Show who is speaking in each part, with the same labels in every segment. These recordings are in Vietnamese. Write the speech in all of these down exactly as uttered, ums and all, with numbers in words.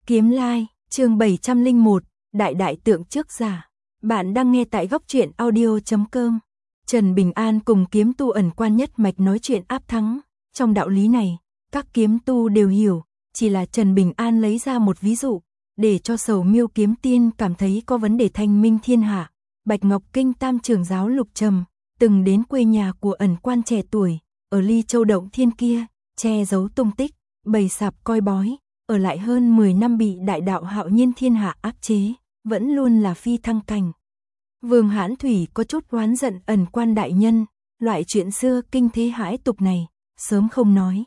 Speaker 1: Kiếm Lai, chương bảy trăm lẻ một, Đại đại tượng trước giả. Bạn đang nghe tại góc truyện audio chấm com. Trần Bình An cùng kiếm tu ẩn quan nhất mạch nói chuyện áp thắng. Trong đạo lý này, các kiếm tu đều hiểu, chỉ là Trần Bình An lấy ra một ví dụ, để cho Sầu Miêu kiếm tiên cảm thấy có vấn đề thanh minh thiên hạ. Bạch Ngọc Kinh Tam trưởng giáo Lục Trầm, từng đến quê nhà của ẩn quan trẻ tuổi, ở Ly Châu Động Thiên kia, che giấu tung tích, bày sạp coi bói, ở lại hơn mười năm bị đại đạo Hạo Nhiên thiên hạ áp chế, vẫn luôn là phi thăng cảnh. Vương Hãn Thủy có chút oán giận ẩn quan đại nhân, loại chuyện xưa kinh thế hãi tục này, sớm không nói.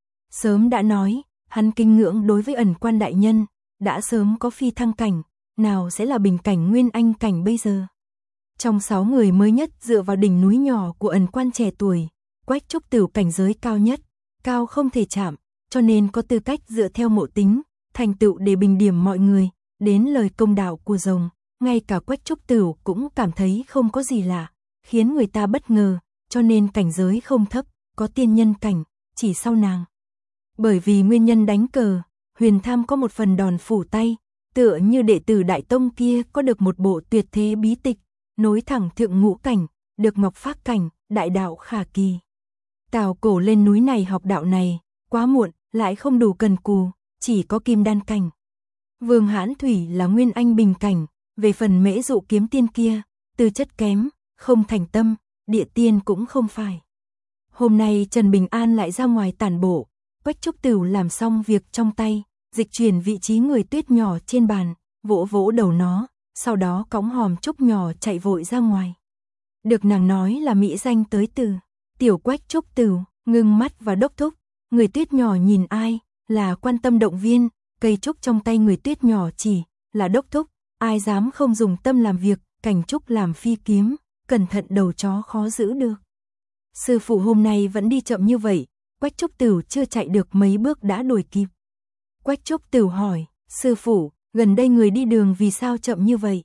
Speaker 1: Sớm đã nói, hắn kinh ngưỡng đối với ẩn quan đại nhân, đã sớm có phi thăng cảnh, nào sẽ là bình cảnh nguyên anh cảnh bây giờ. Trong sáu người mới nhất dựa vào đỉnh núi nhỏ của ẩn quan trẻ tuổi, Quách Trúc Tửu cảnh giới cao nhất, cao không thể chạm, cho nên có tư cách dựa theo mộ tính, thành tựu để bình điểm mọi người, đến lời công đạo của rồng, ngay cả Quách Trúc Tửu cũng cảm thấy không có gì lạ, khiến người ta bất ngờ, cho nên cảnh giới không thấp, có tiên nhân cảnh, chỉ sau nàng. Bởi vì nguyên nhân đánh cờ, Huyền Tham có một phần đòn phủ tay, tựa như đệ tử Đại Tông kia có được một bộ tuyệt thế bí tịch, nối thẳng thượng ngũ cảnh, được ngọc phác cảnh, đại đạo khả kỳ. Tào Cổ lên núi này học đạo này, quá muộn, lại không đủ cần cù, chỉ có kim đan cảnh. Vương Hãn Thủy là nguyên anh bình cảnh, về phần Mễ Dụ kiếm tiên kia, tư chất kém, không thành tâm, địa tiên cũng không phải. Hôm nay Trần Bình An lại ra ngoài tản bộ, Quách Trúc Tửu làm xong việc trong tay, dịch chuyển vị trí người tuyết nhỏ trên bàn, vỗ vỗ đầu nó, sau đó cõng hòm trúc nhỏ chạy vội ra ngoài. Được nàng nói là mỹ danh tới từ, tiểu Quách Trúc Tửu, ngưng mắt và đốc thúc, người tuyết nhỏ nhìn ai, là quan tâm động viên, cây trúc trong tay người tuyết nhỏ chỉ, là đốc thúc, ai dám không dùng tâm làm việc, cành trúc làm phi kiếm, cẩn thận đầu chó khó giữ được. Sư phụ hôm nay vẫn đi chậm như vậy, Quách Trúc Tửu chưa chạy được mấy bước đã đuổi kịp. Quách Trúc Tửu hỏi, sư phụ, gần đây người đi đường vì sao chậm như vậy?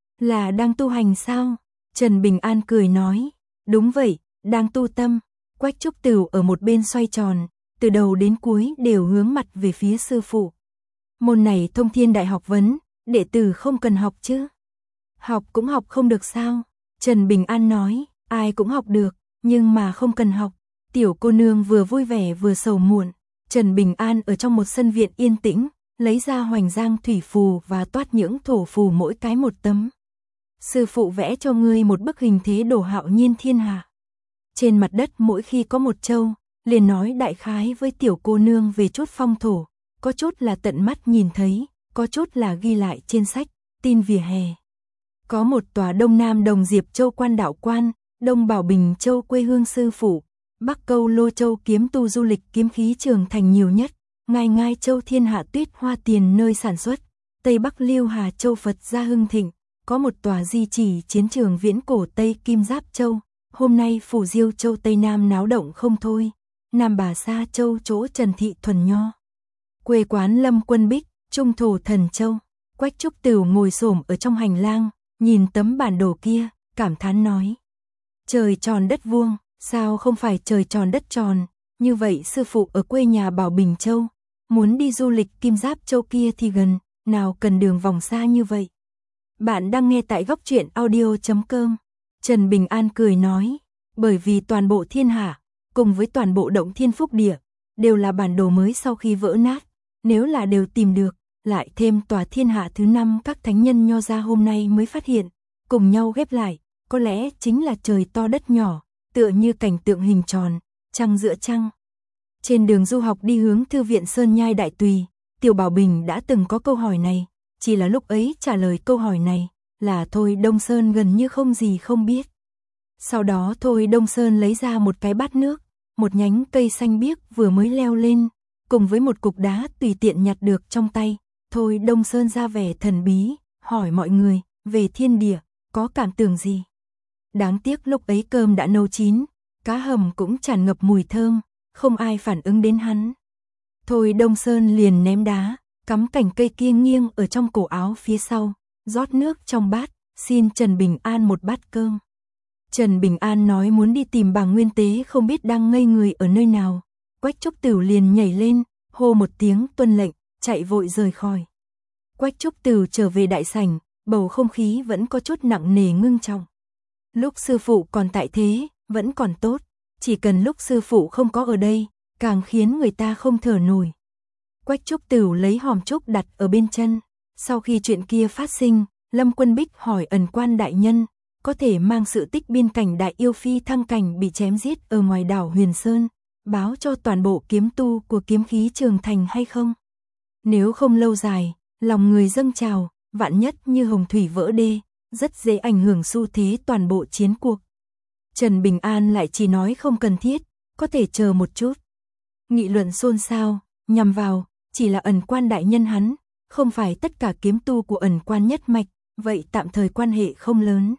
Speaker 1: Là đang tu hành sao? Trần Bình An cười nói, đúng vậy, đang tu tâm. Quách Trúc Tửu ở một bên xoay tròn, từ đầu đến cuối đều hướng mặt về phía sư phụ. Môn này thông thiên đại học vấn, đệ tử không cần học chứ? Học cũng học không được sao? Trần Bình An nói, ai cũng học được, nhưng mà không cần học. Tiểu cô nương vừa vui vẻ vừa sầu muộn. Trần Bình An ở trong một sân viện yên tĩnh, lấy ra hoành giang thủy phù và toát những thổ phù mỗi cái một tấm. Sư phụ vẽ cho ngươi một bức hình thế đồ Hạo Nhiên thiên hạ. Trên mặt đất mỗi khi có một châu, liền nói đại khái với tiểu cô nương về chút phong thổ, có chút là tận mắt nhìn thấy, có chút là ghi lại trên sách, tin vỉa hè. Có một tòa Đông Nam Đồng Diệp Châu Quan Đạo Quan, Đông Bảo Bình Châu quê hương sư phụ, Bắc Câu Lô Châu kiếm tu du lịch kiếm khí trường thành nhiều nhất, Ngai Ngai Châu Thiên Hạ Tuyết Hoa Tiền nơi sản xuất, Tây Bắc Liêu Hà Châu Phật gia hưng thịnh, có một tòa di chỉ chiến trường viễn cổ Tây Kim Giáp Châu, hôm nay Phủ Diêu Châu Tây Nam náo động không thôi, Nam Bà Sa Châu chỗ Trần Thị Thuần Nho, quê quán Lâm Quân Bích, Trung Thổ Thần Châu. Quách Trúc Tửu ngồi xổm ở trong hành lang, nhìn tấm bản đồ kia, cảm thán nói, trời tròn đất vuông, sao không phải trời tròn đất tròn, như vậy sư phụ ở quê nhà Bảo Bình Châu, muốn đi du lịch Kim Giáp Châu kia thì gần, nào cần đường vòng xa như vậy. Bạn đang nghe tại góc truyện audio chấm com. Trần Bình An cười nói, bởi vì toàn bộ thiên hạ, cùng với toàn bộ động thiên phúc địa, đều là bản đồ mới sau khi vỡ nát, nếu là đều tìm được, lại thêm tòa thiên hạ thứ năm các thánh nhân nho ra hôm nay mới phát hiện, cùng nhau ghép lại, có lẽ chính là trời to đất nhỏ, tựa như cảnh tượng hình tròn, trăng giữa trăng. Trên đường du học đi hướng thư viện Sơn Nhai Đại Tùy, Tiểu Bảo Bình đã từng có câu hỏi này, chỉ là lúc ấy trả lời câu hỏi này, là Thôi Đông Sơn gần như không gì không biết. Sau đó Thôi Đông Sơn lấy ra một cái bát nước, một nhánh cây xanh biếc vừa mới leo lên, cùng với một cục đá tùy tiện nhặt được trong tay. Thôi Đông Sơn ra vẻ thần bí, hỏi mọi người, về thiên địa, có cảm tưởng gì? Đáng tiếc lúc ấy cơm đã nấu chín, cá hầm cũng tràn ngập mùi thơm, không ai phản ứng đến hắn. Thôi Đông Sơn liền ném đá, cắm cành cây kia nghiêng ở trong cổ áo phía sau, rót nước trong bát, xin Trần Bình An một bát cơm. Trần Bình An nói muốn đi tìm bà Nguyên Tế không biết đang ngây người ở nơi nào. Quách Trúc Tửu liền nhảy lên, hô một tiếng tuân lệnh, chạy vội rời khỏi. Quách Trúc Từ trở về đại sảnh, bầu không khí vẫn có chút nặng nề ngưng trọng. Lúc sư phụ còn tại thế, vẫn còn tốt, chỉ cần lúc sư phụ không có ở đây, càng khiến người ta không thở nổi. Quách Trúc Từ lấy hòm trúc đặt ở bên chân, sau khi chuyện kia phát sinh, Lâm Quân Bích hỏi Ẩn Quan đại nhân, có thể mang sự tích biên cảnh đại yêu phi thăng cảnh bị chém giết ở ngoài đảo Huyền Sơn, báo cho toàn bộ kiếm tu của kiếm khí Trường Thành hay không? Nếu không lâu dài, lòng người dâng trào, vạn nhất như hồng thủy vỡ đê, rất dễ ảnh hưởng xu thế toàn bộ chiến cuộc. Trần Bình An lại chỉ nói không cần thiết, có thể chờ một chút. Nghị luận xôn xao, nhằm vào, chỉ là Ẩn Quan đại nhân hắn, không phải tất cả kiếm tu của Ẩn Quan nhất mạch, vậy tạm thời quan hệ không lớn.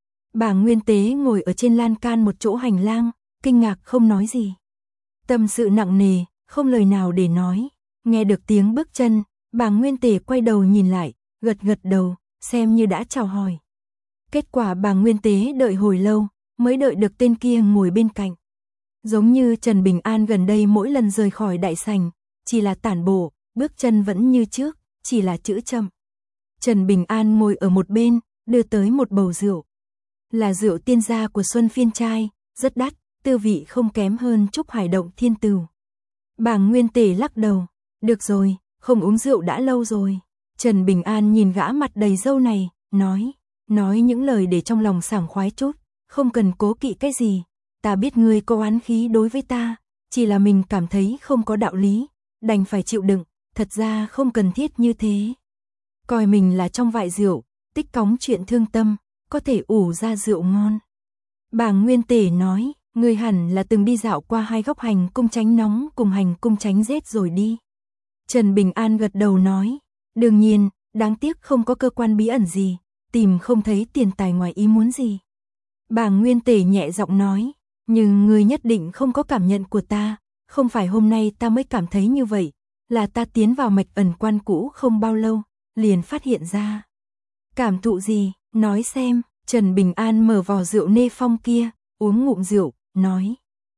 Speaker 1: Bà Nguyên Tế ngồi ở trên lan can một chỗ hành lang, kinh ngạc không nói gì. Tâm sự nặng nề, không lời nào để nói. Nghe được tiếng bước chân, bà Nguyên Tế quay đầu nhìn lại, gật gật đầu, xem như đã chào hỏi. Kết quả bà Nguyên Tế đợi hồi lâu, mới đợi được tên kia ngồi bên cạnh. Giống như Trần Bình An gần đây mỗi lần rời khỏi đại sảnh, chỉ là tản bộ, bước chân vẫn như trước, chỉ là chữ chậm. Trần Bình An ngồi ở một bên, đưa tới một bầu rượu. Là rượu tiên gia của Xuân Phiên Trai, rất đắt, tư vị không kém hơn Trúc Hải Động Thiên Tửu. Bà Nguyên Tề lắc đầu, được rồi, không uống rượu đã lâu rồi. Trần Bình An nhìn gã mặt đầy râu này, nói, nói những lời để trong lòng sảng khoái chút, không cần cố kỵ cái gì. Ta biết ngươi có oán khí đối với ta, chỉ là mình cảm thấy không có đạo lý, đành phải chịu đựng, thật ra không cần thiết như thế. Coi mình là trong vại rượu, tích cóng chuyện thương tâm, có thể ủ ra rượu ngon. Bà Nguyên Tề nói, ngươi hẳn là từng đi dạo qua hai góc hành cung tránh nóng cùng hành cung tránh rét rồi đi. Trần Bình An gật đầu nói, đương nhiên, đáng tiếc không có cơ quan bí ẩn gì, tìm không thấy tiền tài ngoài ý muốn gì. Bà Nguyên Tề nhẹ giọng nói, nhưng ngươi nhất định không có cảm nhận của ta, không phải hôm nay ta mới cảm thấy như vậy, là ta tiến vào mạch Ẩn Quan cũ không bao lâu, liền phát hiện ra. Cảm thụ gì, nói xem. Trần Bình An mở vò rượu nê phong kia, uống ngụm rượu, nói.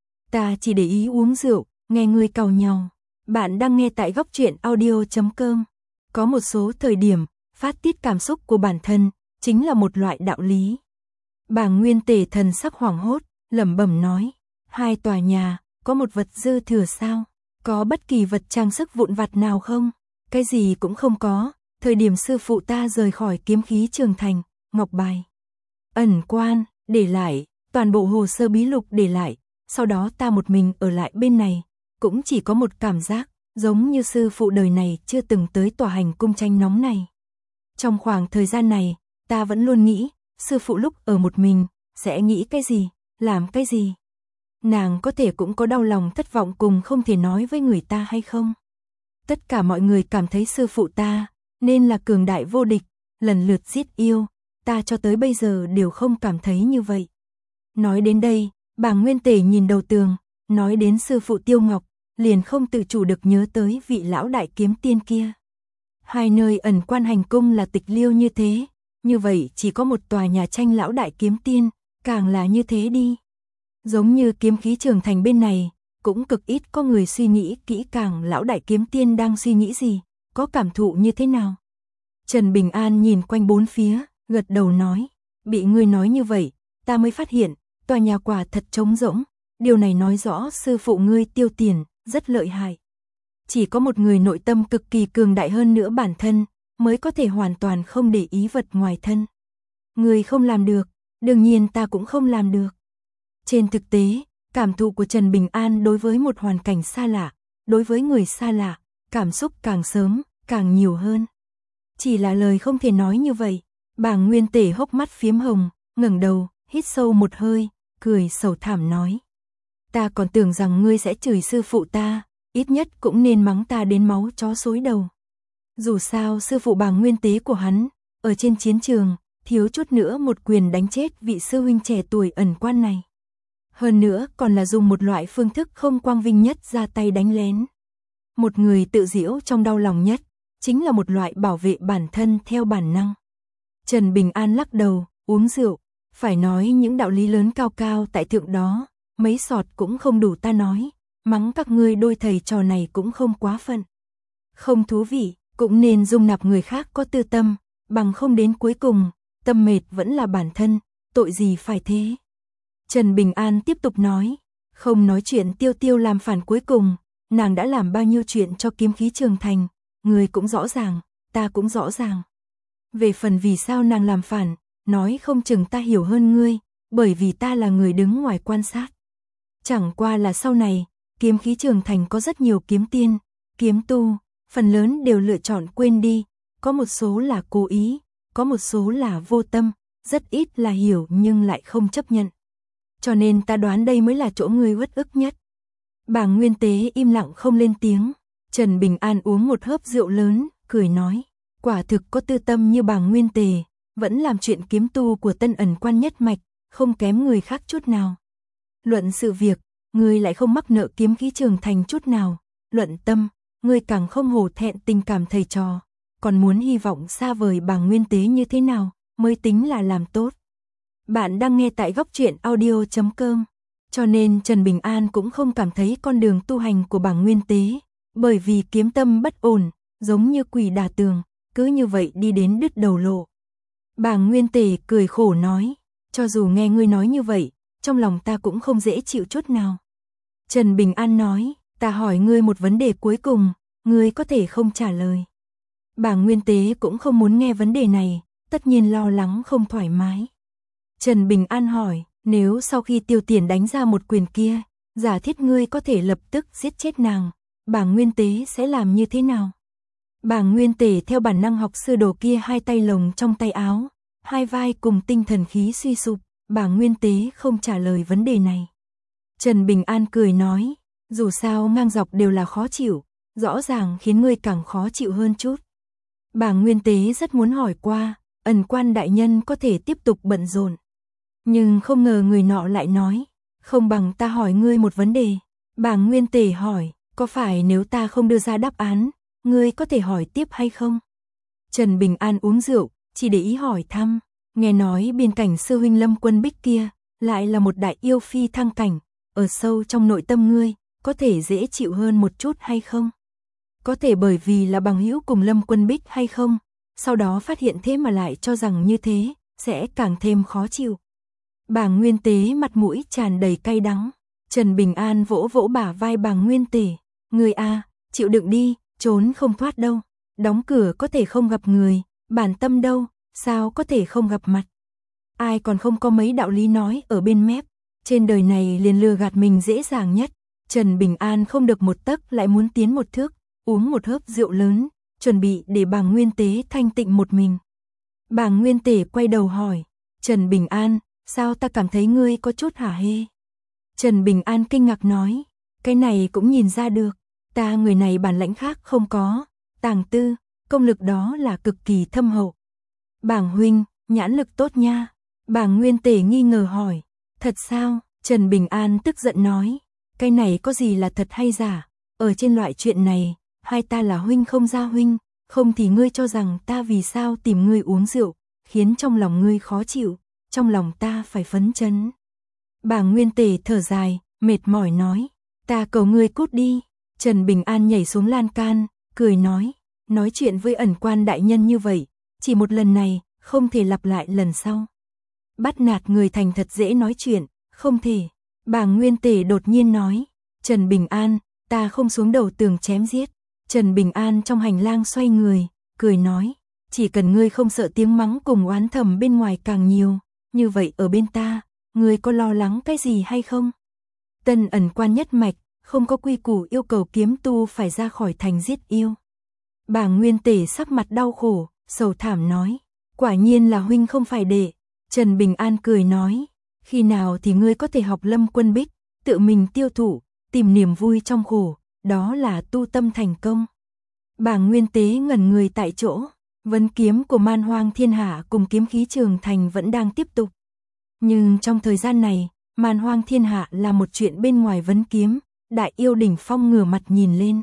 Speaker 1: Ta chỉ để ý uống rượu, nghe ngươi càu nhàu. Bạn đang nghe tại góc truyện audio chấm com. Có một số thời điểm, phát tiết cảm xúc của bản thân, chính là một loại đạo lý. Bà Nguyên Tề thần sắc hoảng hốt, lẩm bẩm nói. Hai tòa nhà, có một vật dư thừa sao? Có bất kỳ vật trang sức vụn vặt nào không? Cái gì cũng không có. Thời điểm sư phụ ta rời khỏi kiếm khí Trường Thành, ngọc bài, Ẩn Quan, để lại, toàn bộ hồ sơ bí lục để lại, sau đó ta một mình ở lại bên này, cũng chỉ có một cảm giác, giống như sư phụ đời này chưa từng tới tòa hành cung tranh nóng này. Trong khoảng thời gian này, ta vẫn luôn nghĩ, sư phụ lúc ở một mình, sẽ nghĩ cái gì, làm cái gì. Nàng có thể cũng có đau lòng thất vọng cùng không thể nói với người ta hay không. Tất cả mọi người cảm thấy sư phụ ta, nên là cường đại vô địch, lần lượt giết yêu, ta cho tới bây giờ đều không cảm thấy như vậy. Nói đến đây, bà Nguyên Tề nhìn đầu tường, nói đến sư phụ Tiêu Ngọc, liền không tự chủ được nhớ tới vị lão đại kiếm tiên kia. Hai nơi Ẩn Quan hành cung là tịch liêu như thế, như vậy chỉ có một tòa nhà tranh lão đại kiếm tiên, càng là như thế đi. Giống như kiếm khí Trường Thành bên này, cũng cực ít có người suy nghĩ kỹ càng lão đại kiếm tiên đang suy nghĩ gì, có cảm thụ như thế nào. Trần Bình An nhìn quanh bốn phía, gật đầu nói, bị ngươi nói như vậy, ta mới phát hiện, tòa nhà quả thật trống rỗng, điều này nói rõ sư phụ ngươi tiêu tiền, rất lợi hại. Chỉ có một người nội tâm cực kỳ cường đại hơn nữa bản thân, mới có thể hoàn toàn không để ý vật ngoài thân. Ngươi không làm được, đương nhiên ta cũng không làm được. Trên thực tế, cảm thụ của Trần Bình An đối với một hoàn cảnh xa lạ, đối với người xa lạ, cảm xúc càng sớm, càng nhiều hơn. Chỉ là lời không thể nói như vậy. Bà Nguyên Tề hốc mắt phiếm hồng, ngẩng đầu, hít sâu một hơi, cười sầu thảm nói. Ta còn tưởng rằng ngươi sẽ chửi sư phụ ta, ít nhất cũng nên mắng ta đến máu chó xối đầu. Dù sao sư phụ bà Nguyên Tế của hắn, ở trên chiến trường, thiếu chút nữa một quyền đánh chết vị sư huynh trẻ tuổi Ẩn Quan này. Hơn nữa còn là dùng một loại phương thức không quang vinh nhất ra tay đánh lén. Một người tự giễu trong đau lòng nhất, chính là một loại bảo vệ bản thân theo bản năng. Trần Bình An lắc đầu, uống rượu, phải nói những đạo lý lớn cao cao tại thượng đó, mấy sọt cũng không đủ ta nói, mắng các ngươi đôi thầy trò này cũng không quá phận. Không thú vị, cũng nên dung nạp người khác có tư tâm, bằng không đến cuối cùng, tâm mệt vẫn là bản thân, tội gì phải thế. Trần Bình An tiếp tục nói, không nói chuyện Tiêu Tiêu làm phản cuối cùng, nàng đã làm bao nhiêu chuyện cho kiếm khí trường thành, người cũng rõ ràng, ta cũng rõ ràng. Về phần vì sao nàng làm phản, nói không chừng ta hiểu hơn ngươi, bởi vì ta là người đứng ngoài quan sát. Chẳng qua là sau này, kiếm khí trường thành có rất nhiều kiếm tiên, kiếm tu, phần lớn đều lựa chọn quên đi, có một số là cố ý, có một số là vô tâm, rất ít là hiểu nhưng lại không chấp nhận. Cho nên ta đoán đây mới là chỗ ngươi uất ức nhất. Bàng Nguyên Tế im lặng không lên tiếng, Trần Bình An uống một hớp rượu lớn, cười nói, quả thực có tư tâm như Bàng Nguyên Tề, vẫn làm chuyện kiếm tu của Tân Ẩn Quan nhất mạch, không kém người khác chút nào. Luận sự việc, ngươi lại không mắc nợ kiếm khí trường thành chút nào, luận tâm, ngươi càng không hổ thẹn tình cảm thầy trò, còn muốn hy vọng xa vời Bàng Nguyên Tế như thế nào, mới tính là làm tốt. Bạn đang nghe tại góc truyện audio chấm com, cho nên Trần Bình An cũng không cảm thấy con đường tu hành của Bàng Nguyên Tế, bởi vì kiếm tâm bất ổn, giống như quỷ đả tường, cứ như vậy đi đến đứt đầu lộ. Bàng Nguyên Tề cười khổ nói, cho dù nghe ngươi nói như vậy, trong lòng ta cũng không dễ chịu chút nào. Trần Bình An nói, ta hỏi ngươi một vấn đề cuối cùng, ngươi có thể không trả lời. Bàng Nguyên Tế cũng không muốn nghe vấn đề này, tất nhiên lo lắng không thoải mái. Trần Bình An hỏi, nếu sau khi Tiêu Tiền đánh ra một quyền kia, giả thiết ngươi có thể lập tức giết chết nàng, Bàng Nguyên Tế sẽ làm như thế nào? Bàng Nguyên Tề theo bản năng học sư đồ kia hai tay lồng trong tay áo, hai vai cùng tinh thần khí suy sụp, Bàng Nguyên Tế không trả lời vấn đề này. Trần Bình An cười nói, dù sao ngang dọc đều là khó chịu, rõ ràng khiến ngươi càng khó chịu hơn chút. Bàng Nguyên Tế rất muốn hỏi qua, Ẩn Quan đại nhân có thể tiếp tục bận rộn. Nhưng không ngờ người nọ lại nói, không bằng ta hỏi ngươi một vấn đề. Bàng Nguyên Tề hỏi, có phải nếu ta không đưa ra đáp án, ngươi có thể hỏi tiếp hay không? Trần Bình An uống rượu, chỉ để ý hỏi thăm, nghe nói biên cảnh sư huynh Lâm Quân Bích kia, lại là một đại yêu phi thăng cảnh, ở sâu trong nội tâm ngươi, có thể dễ chịu hơn một chút hay không? Có thể bởi vì là bằng hữu cùng Lâm Quân Bích hay không? Sau đó phát hiện thế mà lại cho rằng như thế, sẽ càng thêm khó chịu. Bàng Nguyên Tế mặt mũi tràn đầy cay đắng. Trần Bình An vỗ vỗ bả vai Bàng Nguyên Tế, người a, chịu đựng đi, trốn không thoát đâu. Đóng cửa có thể không gặp người, bản tâm đâu, sao có thể không gặp mặt. Ai còn không có mấy đạo lý nói ở bên mép, trên đời này liền lừa gạt mình dễ dàng nhất. Trần Bình An không được một tấc lại muốn tiến một thước, uống một hớp rượu lớn, chuẩn bị để Bàng Nguyên Tế thanh tịnh một mình. Bàng Nguyên Tế quay đầu hỏi, Trần Bình An, sao ta cảm thấy ngươi có chút hả hê? Trần Bình An kinh ngạc nói, cái này cũng nhìn ra được, ta người này bản lãnh khác không có, tàng tư, công lực đó là cực kỳ thâm hậu. Bàng huynh, nhãn lực tốt nha. Bàng Nguyên Tế nghi ngờ hỏi, thật sao? Trần Bình An tức giận nói, cái này có gì là thật hay giả? Ở trên loại chuyện này, hai ta là huynh không ra huynh, không thì ngươi cho rằng ta vì sao tìm ngươi uống rượu, khiến trong lòng ngươi khó chịu, trong lòng ta phải phấn chấn. Bàng Nguyên Tế thở dài, mệt mỏi nói, ta cầu ngươi cút đi. Trần Bình An nhảy xuống lan can, cười nói, nói chuyện với Ẩn Quan đại nhân như vậy, chỉ một lần này, không thể lặp lại lần sau. Bắt nạt người thành thật dễ nói chuyện, không thể. Bàng Nguyên Tế đột nhiên nói, Trần Bình An, ta không xuống đầu tường chém giết. Trần Bình An trong hành lang xoay người, cười nói, chỉ cần ngươi không sợ tiếng mắng cùng oán thầm bên ngoài càng nhiều, như vậy ở bên ta, ngươi có lo lắng cái gì hay không? Tân Ẩn Quan nhất mạch, không có quy củ yêu cầu kiếm tu phải ra khỏi thành giết yêu. Bàng Nguyên Tế sắc mặt đau khổ, sầu thảm nói, quả nhiên là huynh không phải đệ. Trần Bình An cười nói, khi nào thì ngươi có thể học Lâm Quân Bích, tự mình tiêu thụ, tìm niềm vui trong khổ, đó là tu tâm thành công. Bàng Nguyên Tế ngẩn người tại chỗ, vấn kiếm của Man Hoang Thiên Hạ cùng kiếm khí trường thành vẫn đang tiếp tục. Nhưng trong thời gian này, Man Hoang Thiên Hạ là một chuyện bên ngoài vấn kiếm, đại yêu đỉnh phong ngửa mặt nhìn lên.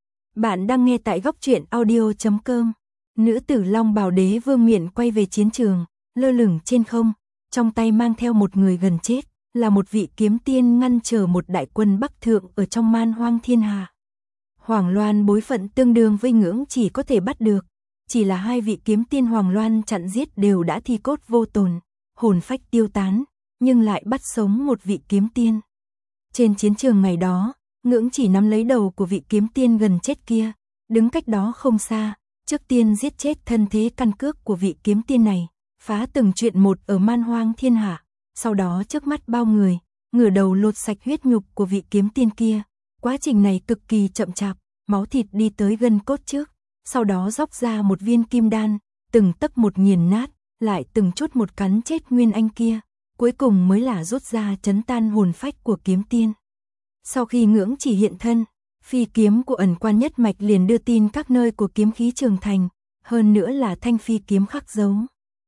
Speaker 1: Bạn đang nghe tại góc truyện audio chấm com. Nữ tử Long Bào Đế Vương Miện quay về chiến trường, lơ lửng trên không, trong tay mang theo một người gần chết, là một vị kiếm tiên ngăn trở một đại quân Bắc Thượng ở trong Man Hoang Thiên Hạ. Hoàng Loan bối phận tương đương với Ngưỡng Chỉ có thể bắt được, chỉ là hai vị kiếm tiên Hoàng Loan chặn giết đều đã thi cốt vô tồn, hồn phách tiêu tán, nhưng lại bắt sống một vị kiếm tiên. Trên chiến trường ngày đó, Ngưỡng Chỉ nắm lấy đầu của vị kiếm tiên gần chết kia, đứng cách đó không xa, trước tiên giết chết thân thế căn cước của vị kiếm tiên này, phá từng chuyện một ở man hoang thiên hạ, sau đó trước mắt bao người, ngửa đầu lột sạch huyết nhục của vị kiếm tiên kia. Quá trình này cực kỳ chậm chạp, máu thịt đi tới gân cốt trước, sau đó róc ra một viên kim đan, từng tấc một nghiền nát, lại từng chút một cắn chết nguyên anh kia, cuối cùng mới là rút ra chấn tan hồn phách của kiếm tiên. Sau khi Ngưỡng Chỉ hiện thân, phi kiếm của Ẩn Quan Nhất Mạch liền đưa tin các nơi của kiếm khí trường thành, hơn nữa là thanh phi kiếm khắc dấu.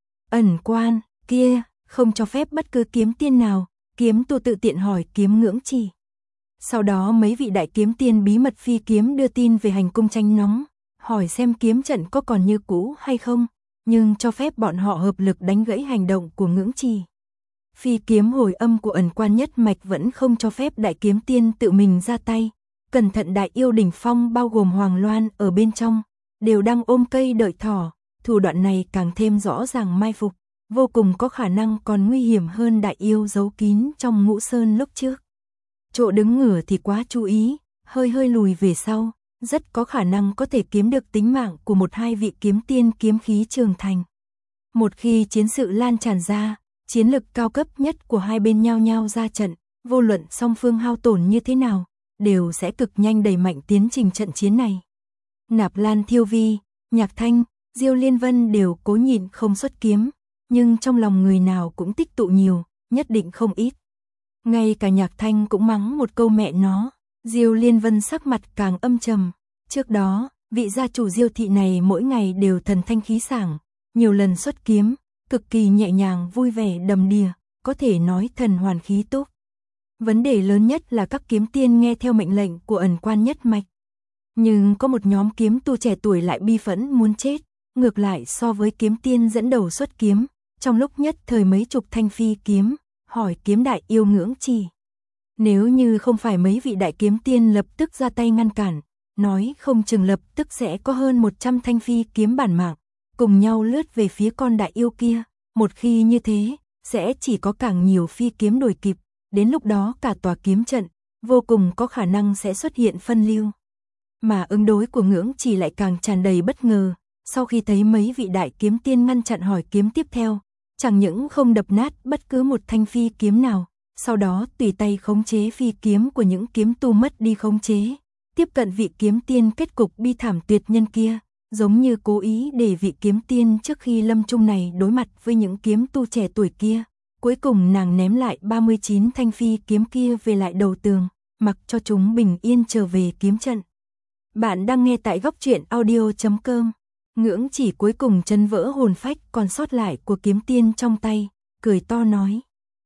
Speaker 1: Ẩn Quan, kia, không cho phép bất cứ kiếm tiên nào, kiếm tu tự tiện hỏi kiếm Ngưỡng Chỉ. Sau đó mấy vị đại kiếm tiên bí mật phi kiếm đưa tin về hành cung tranh nóng, hỏi xem kiếm trận có còn như cũ hay không, nhưng cho phép bọn họ hợp lực đánh gãy hành động của Ngưỡng Chỉ. Phi kiếm hồi âm của Ẩn Quan Nhất Mạch vẫn không cho phép đại kiếm tiên tự mình ra tay. Cẩn thận đại yêu đỉnh phong bao gồm Hoàng Loan ở bên trong, đều đang ôm cây đợi thỏ, thủ đoạn này càng thêm rõ ràng mai phục, vô cùng có khả năng còn nguy hiểm hơn đại yêu giấu kín trong Ngũ Sơn lúc trước. Chỗ đứng ngửa thì quá chú ý, hơi hơi lùi về sau, rất có khả năng có thể kiếm được tính mạng của một hai vị kiếm tiên kiếm khí trường thành. Một khi chiến sự lan tràn ra, chiến lực cao cấp nhất của hai bên nhao nhao ra trận, vô luận song phương hao tổn như thế nào, đều sẽ cực nhanh đẩy mạnh tiến trình trận chiến này. Nạp Lan Thiêu Vi, Nhạc Thanh, Diêu Liên Vân đều cố nhịn không xuất kiếm, nhưng trong lòng người nào cũng tích tụ nhiều, nhất định không ít. Ngay cả Nhạc Thanh cũng mắng một câu mẹ nó, Diêu Liên Vân sắc mặt càng âm trầm. Trước đó, vị gia chủ Diêu thị này mỗi ngày đều thần thanh khí sảng, nhiều lần xuất kiếm, cực kỳ nhẹ nhàng vui vẻ đầm đìa, có thể nói thần hoàn khí túc. Vấn đề lớn nhất là các kiếm tiên nghe theo mệnh lệnh của Ẩn Quan Nhất Mạch. Nhưng có một nhóm kiếm tu trẻ tuổi lại bi phẫn muốn chết, ngược lại so với kiếm tiên dẫn đầu xuất kiếm, trong lúc nhất thời mấy chục thanh phi kiếm, hỏi kiếm đại yêu Ngưỡng Chỉ. Nếu như không phải mấy vị đại kiếm tiên lập tức ra tay ngăn cản, nói không chừng lập tức sẽ có hơn một trăm thanh phi kiếm bản mạng, cùng nhau lướt về phía con đại yêu kia, một khi như thế, sẽ chỉ có càng nhiều phi kiếm đuổi kịp, đến lúc đó cả tòa kiếm trận, vô cùng có khả năng sẽ xuất hiện phân lưu. Mà ứng đối của Ngưỡng Chỉ lại càng tràn đầy bất ngờ, sau khi thấy mấy vị đại kiếm tiên ngăn chặn hỏi kiếm tiếp theo, chẳng những không đập nát bất cứ một thanh phi kiếm nào, sau đó tùy tay khống chế phi kiếm của những kiếm tu mất đi khống chế, tiếp cận vị kiếm tiên kết cục bi thảm tuyệt nhân kia, giống như cố ý để vị kiếm tiên trước khi lâm chung này đối mặt với những kiếm tu trẻ tuổi kia. Cuối cùng nàng ném lại ba mươi chín thanh phi kiếm kia về lại đầu tường, mặc cho chúng bình yên trở về kiếm trận. Bạn đang nghe tại góc truyện audio chấm com. Ngưỡng Chỉ cuối cùng chấn vỡ hồn phách còn sót lại của kiếm tiên trong tay, cười to nói: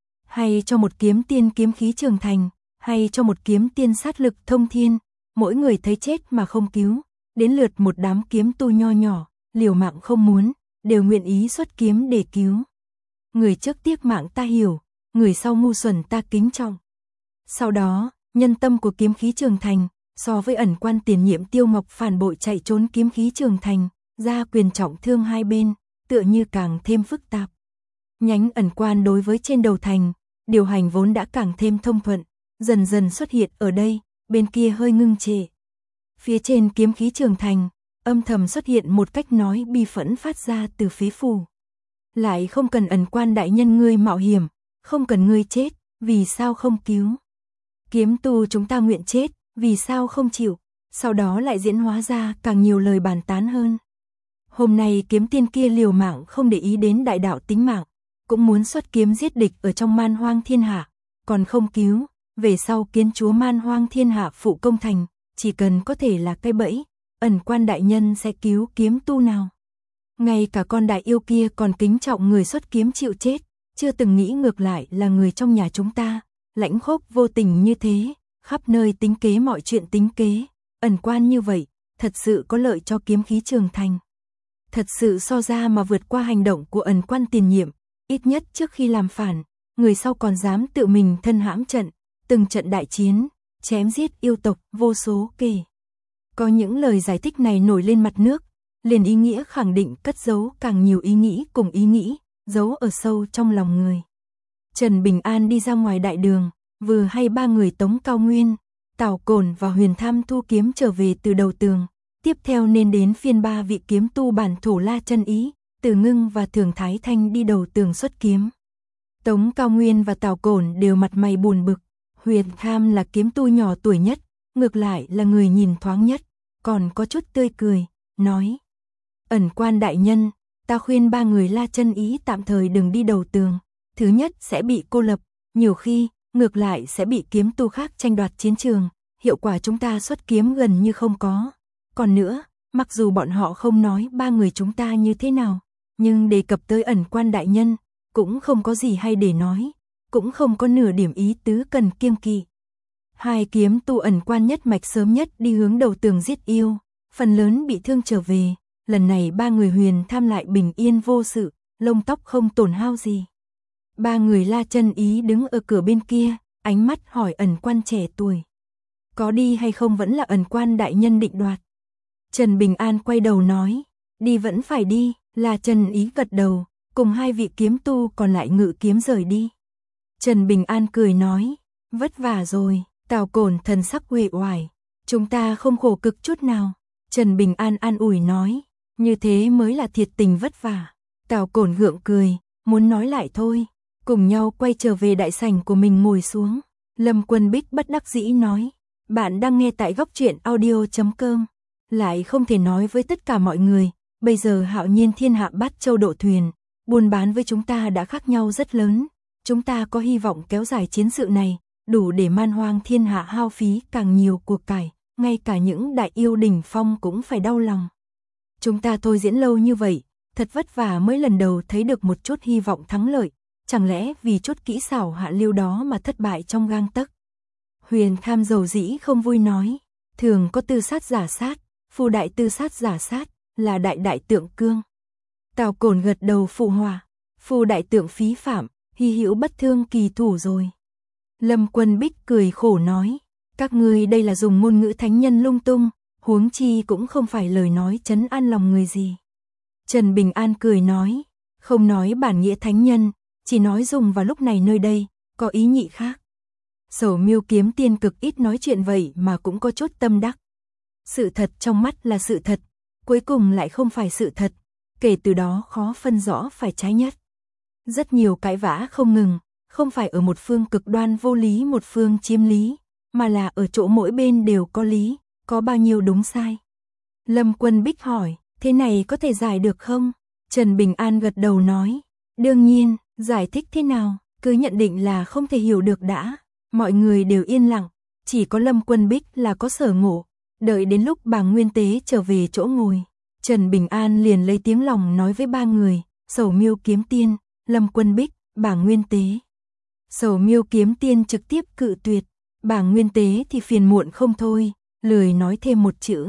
Speaker 1: hay cho một kiếm tiên kiếm khí trường thành, hay cho một kiếm tiên sát lực thông thiên, mỗi người thấy chết mà không cứu, đến lượt một đám kiếm tu nho nhỏ, liều mạng không muốn, đều nguyện ý xuất kiếm để cứu. Người trước tiếc mạng ta hiểu, người sau ngu xuẩn ta kính trọng. Sau đó, nhân tâm của kiếm khí trường thành, so với Ẩn Quan tiền nhiệm Tiêu Ngọc phản bội chạy trốn kiếm khí trường thành, ra quyền trọng thương hai bên, tựa như càng thêm phức tạp. Nhánh Ẩn Quan đối với trên đầu thành, điều hành vốn đã càng thêm thông thuận, dần dần xuất hiện ở đây, bên kia hơi ngưng trệ. Phía trên kiếm khí trường thành, âm thầm xuất hiện một cách nói bi phẫn phát ra từ phế phủ. Lại không cần Ẩn Quan đại nhân ngươi mạo hiểm, không cần ngươi chết, vì sao không cứu? Kiếm tu chúng ta nguyện chết, vì sao không chịu? Sau đó lại diễn hóa ra càng nhiều lời bàn tán hơn. Hôm nay kiếm tiên kia liều mạng không để ý đến đại đạo tính mạng, cũng muốn xuất kiếm giết địch ở trong man hoang thiên hạ, còn không cứu, về sau kiến chúa man hoang thiên hạ phụ công thành, chỉ cần có thể là cây bẫy, Ẩn Quan đại nhân sẽ cứu kiếm tu nào? Ngay cả con đại yêu kia còn kính trọng người xuất kiếm chịu chết, chưa từng nghĩ ngược lại là người trong nhà chúng ta, lãnh khốc vô tình như thế, khắp nơi tính kế mọi chuyện tính kế, Ẩn Quan như vậy, thật sự có lợi cho kiếm khí trường thành. Thật sự so ra mà vượt qua hành động của Ẩn Quan tiền nhiệm, ít nhất trước khi làm phản, người sau còn dám tự mình thân hãm trận, từng trận đại chiến, chém giết yêu tộc vô số kể. Có những lời giải thích này nổi lên mặt nước, liền ý nghĩa khẳng định cất giấu càng nhiều ý nghĩ cùng ý nghĩ, giấu ở sâu trong lòng người. Trần Bình An đi ra ngoài đại đường, vừa hay ba người Tống Cao Nguyên, Tào Cổn và Huyền Tham thu kiếm trở về từ đầu tường. Tiếp theo nên đến phiên ba vị kiếm tu bản thổ La Chân Ý, Từ Ngưng và Thường Thái Thanh đi đầu tường xuất kiếm. Tống Cao Nguyên và Tào Cổn đều mặt mày buồn bực, Huyền Tham là kiếm tu nhỏ tuổi nhất, ngược lại là người nhìn thoáng nhất, còn có chút tươi cười, nói: "Ẩn Quan đại nhân, ta khuyên ba người La Chân Ý tạm thời đừng đi đầu tường, thứ nhất sẽ bị cô lập, nhiều khi ngược lại sẽ bị kiếm tu khác tranh đoạt chiến trường, hiệu quả chúng ta xuất kiếm gần như không có. Còn nữa, mặc dù bọn họ không nói ba người chúng ta như thế nào, nhưng đề cập tới Ẩn Quan đại nhân, cũng không có gì hay để nói, cũng không có nửa điểm ý tứ cần kiêng kỵ." Hai kiếm tu Ẩn Quan nhất mạch sớm nhất đi hướng đầu tường giết yêu, phần lớn bị thương trở về, lần này ba người Huyền Tham lại bình yên vô sự, lông tóc không tổn hao gì. Ba người La Chân Ý đứng ở cửa bên kia, ánh mắt hỏi Ẩn Quan trẻ tuổi: "Có đi hay không vẫn là Ẩn Quan đại nhân định đoạt?" Trần Bình An quay đầu nói: "Đi vẫn phải đi." La Chân Ý gật đầu, cùng hai vị kiếm tu còn lại ngự kiếm rời đi. Trần Bình An cười nói: "Vất vả rồi." Tào Cổn thần sắc uể oải: "Chúng ta không khổ cực chút nào." Trần Bình An an ủi nói: "Như thế mới là thiệt tình vất vả." Tào Cổn gượng cười, muốn nói lại thôi, cùng nhau quay trở về đại sảnh của mình ngồi xuống. Lâm Quân Bích bất đắc dĩ nói: "Bạn đang nghe tại góc truyện audio chấm com, lại không thể nói với tất cả mọi người, bây giờ hạo nhiên thiên hạ bát châu độ thuyền, buôn bán với chúng ta đã khác nhau rất lớn, chúng ta có hy vọng kéo dài chiến sự này, đủ để man hoang thiên hạ hao phí càng nhiều cuộc cải, ngay cả những đại yêu đỉnh phong cũng phải đau lòng. Chúng ta thôi diễn lâu như vậy, thật vất vả mới lần đầu thấy được một chút hy vọng thắng lợi, chẳng lẽ vì chút kỹ xảo hạ lưu đó mà thất bại trong gang tấc?" Huyền Tham dầu dĩ không vui nói: "Thường có tư sát giả sát, phu đại tư sát giả sát, là đại đại tượng cương." Tào Cổn gật đầu phụ họa: "Phu đại tượng phí phạm, hy hữu bất thương kỳ thủ rồi." Lâm Quân Bích cười khổ nói: "Các ngươi đây là dùng ngôn ngữ thánh nhân lung tung, huống chi cũng không phải lời nói trấn an lòng người gì." Trần Bình An cười nói: "Không nói bản nghĩa thánh nhân, chỉ nói dùng vào lúc này nơi đây, có ý nhị khác." Sầu Miêu kiếm tiên cực ít nói chuyện vậy mà cũng có chút tâm đắc. Sự thật trong mắt là sự thật, cuối cùng lại không phải sự thật, kể từ đó khó phân rõ phải trái nhất. Rất nhiều cãi vã không ngừng, không phải ở một phương cực đoan vô lý một phương chiếm lý, mà là ở chỗ mỗi bên đều có lý, có bao nhiêu đúng sai. Lâm Quân Bích hỏi: "Thế này có thể giải được không?" Trần Bình An gật đầu nói: "Đương nhiên, giải thích thế nào, cứ nhận định là không thể hiểu được đã." Mọi người đều yên lặng, chỉ có Lâm Quân Bích là có sở ngộ. Đợi đến lúc Bàng Nguyên Tế trở về chỗ ngồi, Trần Bình An liền lấy tiếng lòng nói với ba người: Sầu Miêu kiếm tiên, Lâm Quân Bích, Bàng Nguyên Tế. Sầu Miêu kiếm tiên trực tiếp cự tuyệt, Bàng Nguyên Tế thì phiền muộn không thôi, lười nói thêm một chữ.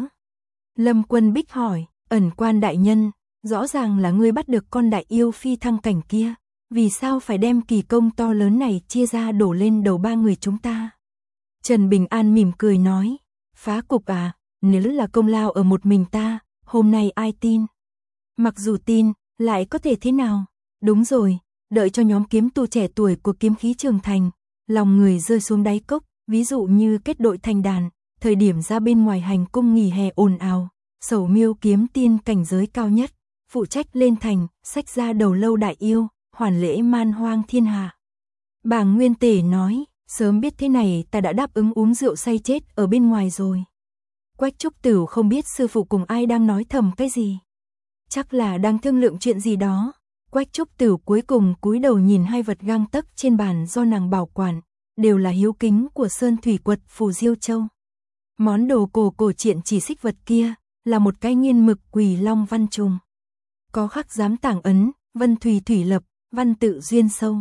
Speaker 1: Lâm Quân Bích hỏi: "Ẩn Quan đại nhân, rõ ràng là ngươi bắt được con đại yêu phi thăng cảnh kia, vì sao phải đem kỳ công to lớn này chia ra đổ lên đầu ba người chúng ta?" Trần Bình An mỉm cười nói: "Phá cục à, nếu là công lao ở một mình ta, hôm nay ai tin? Mặc dù tin, lại có thể thế nào? Đúng rồi, đợi cho nhóm kiếm tu trẻ tuổi của kiếm khí trưởng thành, lòng người rơi xuống đáy cốc, ví dụ như kết đội thành đàn, thời điểm ra bên ngoài hành cung nghỉ hè ồn ào, Sầu Miêu kiếm tiên cảnh giới cao nhất, phụ trách lên thành, xách ra đầu lâu đại yêu, hoàn lễ man hoang thiên hạ." Bàng Nguyên Tể nói: "Sớm biết thế này ta đã đáp ứng uống rượu say chết ở bên ngoài rồi." Quách Trúc Tửu không biết sư phụ cùng ai đang nói thầm cái gì, chắc là đang thương lượng chuyện gì đó. Quách Trúc Tửu cuối cùng cúi đầu nhìn hai vật gang tấc trên bàn do nàng bảo quản, đều là hiếu kính của Sơn Thủy Quật Phù Diêu Châu. Món đồ cổ cổ triện chỉ xích vật kia là một cái nghiên mực quỳ long văn trùng, có khắc giám tảng ấn, vân thủy thủy lập, văn tự duyên sâu.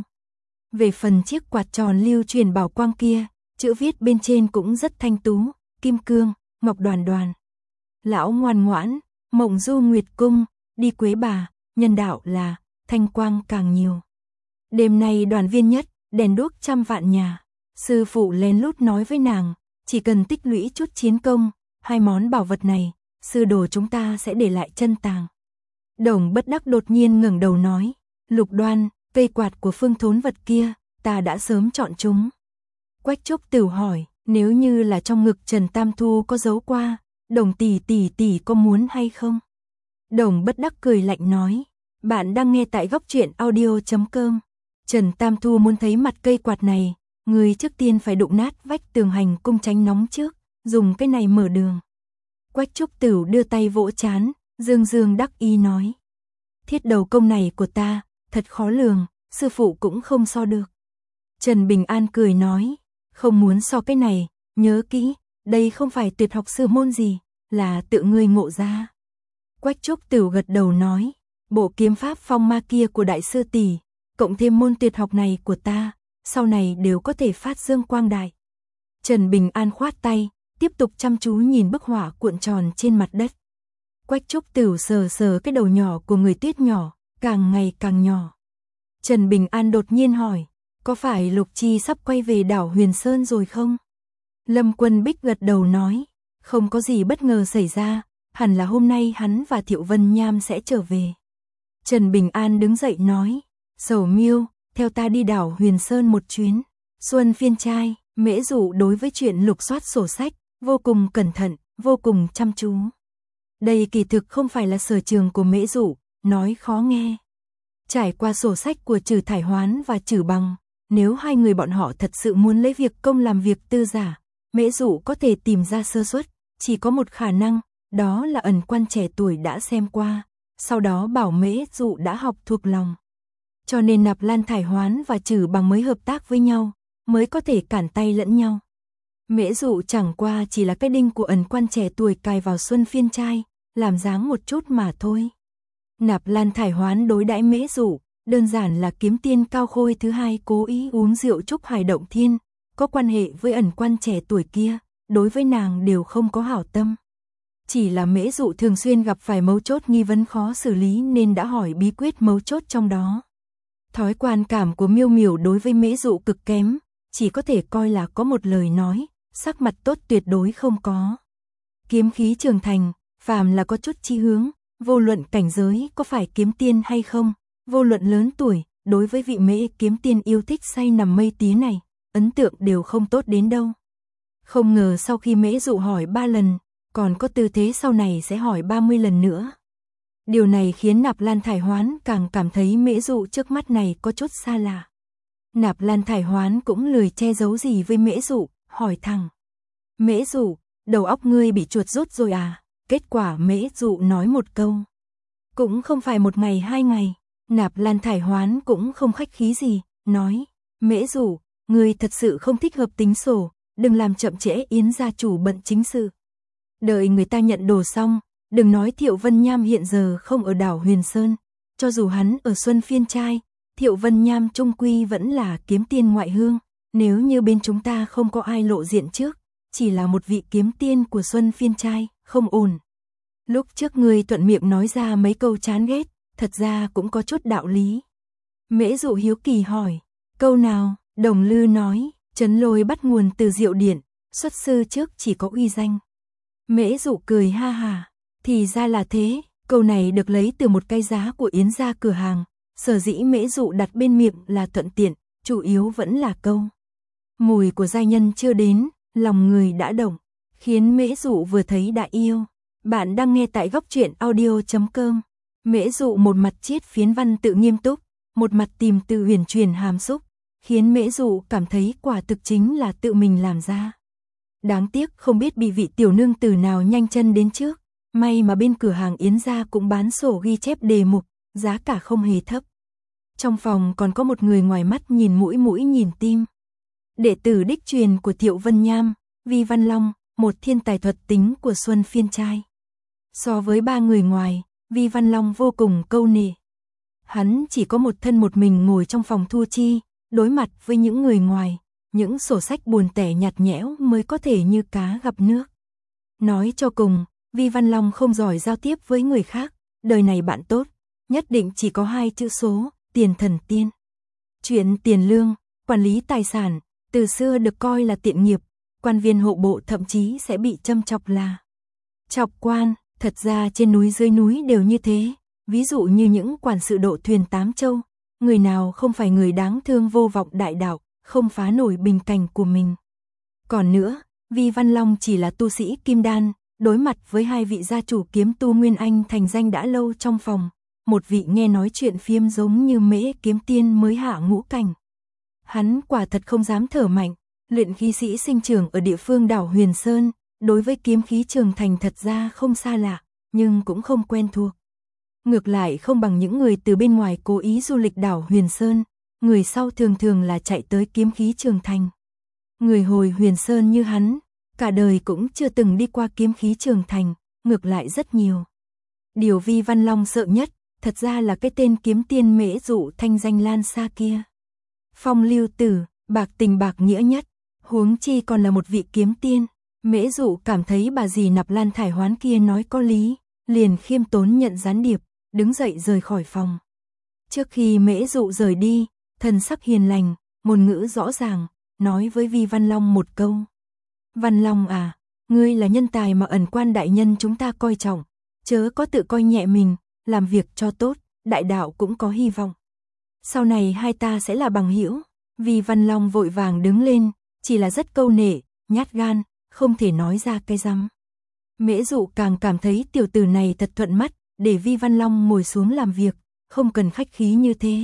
Speaker 1: Về phần chiếc quạt tròn lưu truyền bảo quang kia, chữ viết bên trên cũng rất thanh tú: kim cương, ngọc đoàn đoàn. Lão ngoan ngoãn, mộng du nguyệt cung, đi quế bà, nhân đạo là thanh quang càng nhiều. Đêm nay đoàn viên nhất, đèn đuốc trăm vạn nhà. Sư phụ lén lút nói với nàng, chỉ cần tích lũy chút chiến công, hai món bảo vật này, sư đồ chúng ta sẽ để lại chân tàng. Đồng Bất Đắc đột nhiên ngẩng đầu nói, Lục Đoan, cây quạt của Phương Thốn vật kia, ta đã sớm chọn chúng. Quách Trúc Tửu hỏi, nếu như là trong ngực Trần Tam Thu có giấu qua, Đồng tỷ tỷ tỷ có muốn hay không? Đồng Bất Đắc cười lạnh nói, bạn đang nghe tại góc truyện audio chấm com. Trần Tam Thu muốn thấy mặt cây quạt này, người trước tiên phải đụng nát vách tường hành cung tránh nóng trước, dùng cái này mở đường. Quách Trúc Tửu đưa tay vỗ chán, dương dương đắc ý nói, thiết đầu công này của ta, thật khó lường, sư phụ cũng không so được. Trần Bình An cười nói, không muốn so cái này, nhớ kỹ, đây không phải tuyệt học sư môn gì, là tự ngươi ngộ ra. Quách Trúc Tửu gật đầu nói, bộ kiếm pháp phong ma kia của đại sư tỷ, cộng thêm môn tuyệt học này của ta, sau này đều có thể phát dương quang đại. Trần Bình An khoát tay, tiếp tục chăm chú nhìn bức họa cuộn tròn trên mặt đất. Quách Trúc Tửu sờ sờ cái đầu nhỏ của người tuyết nhỏ, càng ngày càng nhỏ. Trần Bình An đột nhiên hỏi, có phải Lục Chi sắp quay về đảo Huyền Sơn rồi không? Lâm Quân Bích gật đầu nói, không có gì bất ngờ xảy ra, hẳn là hôm nay hắn và Thiệu Vân Nham sẽ trở về. Trần Bình An đứng dậy nói, Sầu Miêu, theo ta đi đảo Huyền Sơn một chuyến. Xuân Phiên trai, Mễ Dụ đối với chuyện lục soát sổ sách, vô cùng cẩn thận, vô cùng chăm chú. Đây kỳ thực không phải là sở trường của Mễ Dụ, nói khó nghe. Trải qua sổ sách của Trử Thải Hoán và Trử Bằng, nếu hai người bọn họ thật sự muốn lấy việc công làm việc tư giả, Mễ Dụ có thể tìm ra sơ suất, chỉ có một khả năng, đó là ẩn quan trẻ tuổi đã xem qua, sau đó bảo Mễ Dụ đã học thuộc lòng. Cho nên Nạp Lan Thải Hoán và Trử Bằng mới hợp tác với nhau, mới có thể cản tay lẫn nhau. Mễ Dụ chẳng qua chỉ là cái đinh của ẩn quan trẻ tuổi cài vào Xuân Phiên trai, làm dáng một chút mà thôi. Nạp Lan Thải Hoán đối đãi Mễ Dụ, đơn giản là kiếm tiên cao khôi thứ hai cố ý uống rượu chúc Hải Động Thiên, có quan hệ với ẩn quan trẻ tuổi kia, đối với nàng đều không có hảo tâm. Chỉ là Mễ Dụ thường xuyên gặp phải mấu chốt nghi vấn khó xử lý nên đã hỏi bí quyết mấu chốt trong đó. Thói quan cảm của Miêu Miểu đối với Mễ Dụ cực kém, chỉ có thể coi là có một lời nói, sắc mặt tốt tuyệt đối không có. Kiếm khí trưởng thành, phàm là có chút chi hướng, vô luận cảnh giới có phải kiếm tiên hay không, vô luận lớn tuổi, đối với vị Mễ kiếm tiên yêu thích say nằm mây tía này, ấn tượng đều không tốt đến đâu. Không ngờ sau khi Mễ Dụ hỏi ba lần, còn có tư thế sau này sẽ hỏi ba mươi lần nữa. Điều này khiến Nạp Lan Thải Hoán càng cảm thấy Mễ Dụ trước mắt này có chút xa lạ. Nạp Lan Thải Hoán cũng lười che giấu gì với Mễ Dụ, hỏi thẳng. Mễ Dụ, đầu óc ngươi bị chuột rút rồi à? Kết quả Mễ Dụ nói một câu. Cũng không phải một ngày hai ngày, Nạp Lan Thải Hoán cũng không khách khí gì, nói. Mễ Dụ, ngươi thật sự không thích hợp tính sổ, đừng làm chậm trễ Yến gia chủ bận chính sự. Đợi người ta nhận đồ xong, đừng nói Thiệu Vân Nham hiện giờ không ở đảo Huyền Sơn, cho dù hắn ở Xuân Phiên trai, Thiệu Vân Nham trung quy vẫn là kiếm tiên ngoại hương, nếu như bên chúng ta không có ai lộ diện trước, chỉ là một vị kiếm tiên của Xuân Phiên trai, không ổn. Lúc trước ngươi thuận miệng nói ra mấy câu chán ghét, thật ra cũng có chút đạo lý. Mễ Dụ hiếu kỳ hỏi, câu nào? Đồng Lư nói, Trấn Lôi bắt nguồn từ Diệu Điện, xuất sư trước chỉ có uy danh. Mễ Dụ cười ha hà, thì ra là thế, câu này được lấy từ một cái giá của Yến gia cửa hàng, sở dĩ Mễ Dụ đặt bên miệng là thuận tiện, chủ yếu vẫn là câu. Mùi của giai nhân chưa đến, lòng người đã động, khiến Mễ Dụ vừa thấy đã yêu. Bạn đang nghe tại góc truyện audio chấm com. Mễ Dụ một mặt chiết phiến văn tự nghiêm túc, một mặt tìm từ huyền truyền hàm xúc, khiến Mễ Dụ cảm thấy quả thực chính là tự mình làm ra. Đáng tiếc không biết bị vị tiểu nương tử nào nhanh chân đến trước, may mà bên cửa hàng Yến gia cũng bán sổ ghi chép đề mục, giá cả không hề thấp. Trong phòng còn có một người ngoài mắt nhìn mũi mũi nhìn tim. Đệ tử đích truyền của Thiệu Vân Nham, Vi Văn Long, một thiên tài thuật tính của Xuân Phiên trai. So với ba người ngoài, Vi Văn Long vô cùng câu nệ. Hắn chỉ có một thân một mình ngồi trong phòng thu chi, đối mặt với những người ngoài, những sổ sách buồn tẻ nhạt nhẽo mới có thể như cá gặp nước. Nói cho cùng, Vi Văn Long không giỏi giao tiếp với người khác, đời này bạn tốt, nhất định chỉ có hai chữ số, tiền thần tiên. Chuyện tiền lương, quản lý tài sản, từ xưa được coi là tiện nghiệp, quan viên hộ bộ thậm chí sẽ bị châm chọc là Chọc quan, thật ra trên núi dưới núi đều như thế, ví dụ như những quản sự độ thuyền tám châu, người nào không phải người đáng thương vô vọng đại đạo, không phá nổi bình cảnh của mình. Còn nữa, Vi Văn Long chỉ là tu sĩ kim đan, đối mặt với hai vị gia chủ kiếm tu Nguyên Anh thành danh đã lâu trong phòng, một vị nghe nói chuyện phiếm giống như Mễ Kiếm Tiên mới hạ ngũ cảnh. Hắn quả thật không dám thở mạnh, luyện khí sĩ sinh trưởng ở địa phương đảo Huyền Sơn, đối với kiếm khí trường thành thật ra không xa lạ, nhưng cũng không quen thuộc. Ngược lại không bằng những người từ bên ngoài cố ý du lịch đảo Huyền Sơn, người sau thường thường là chạy tới kiếm khí trường thành. Người hồi Huyền Sơn như hắn, cả đời cũng chưa từng đi qua kiếm khí trường thành, ngược lại rất nhiều. Điều Vi Văn Long sợ nhất, thật ra là cái tên kiếm tiên Mễ Dụ thanh danh lan xa kia. Phong lưu tử, bạc tình bạc nghĩa nhất, huống chi còn là một vị kiếm tiên. Mễ Dụ cảm thấy bà dì Nạp Lan Thải Hoán kia nói có lý, liền khiêm tốn nhận gián điệp, đứng dậy rời khỏi phòng. Trước khi Mễ Dụ rời đi, thần sắc hiền lành, ngôn ngữ rõ ràng, nói với Vi Văn Long một câu. Văn Long à, ngươi là nhân tài mà Ẩn Quan đại nhân chúng ta coi trọng, chớ có tự coi nhẹ mình, làm việc cho tốt, đại đạo cũng có hy vọng. Sau này hai ta sẽ là bằng hữu. Vi Văn Long vội vàng đứng lên, chỉ là rất câu nệ, nhát gan, không thể nói ra cái rắm. Mễ Dụ càng cảm thấy tiểu tử này thật thuận mắt, để Vi Văn Long ngồi xuống làm việc, không cần khách khí như thế.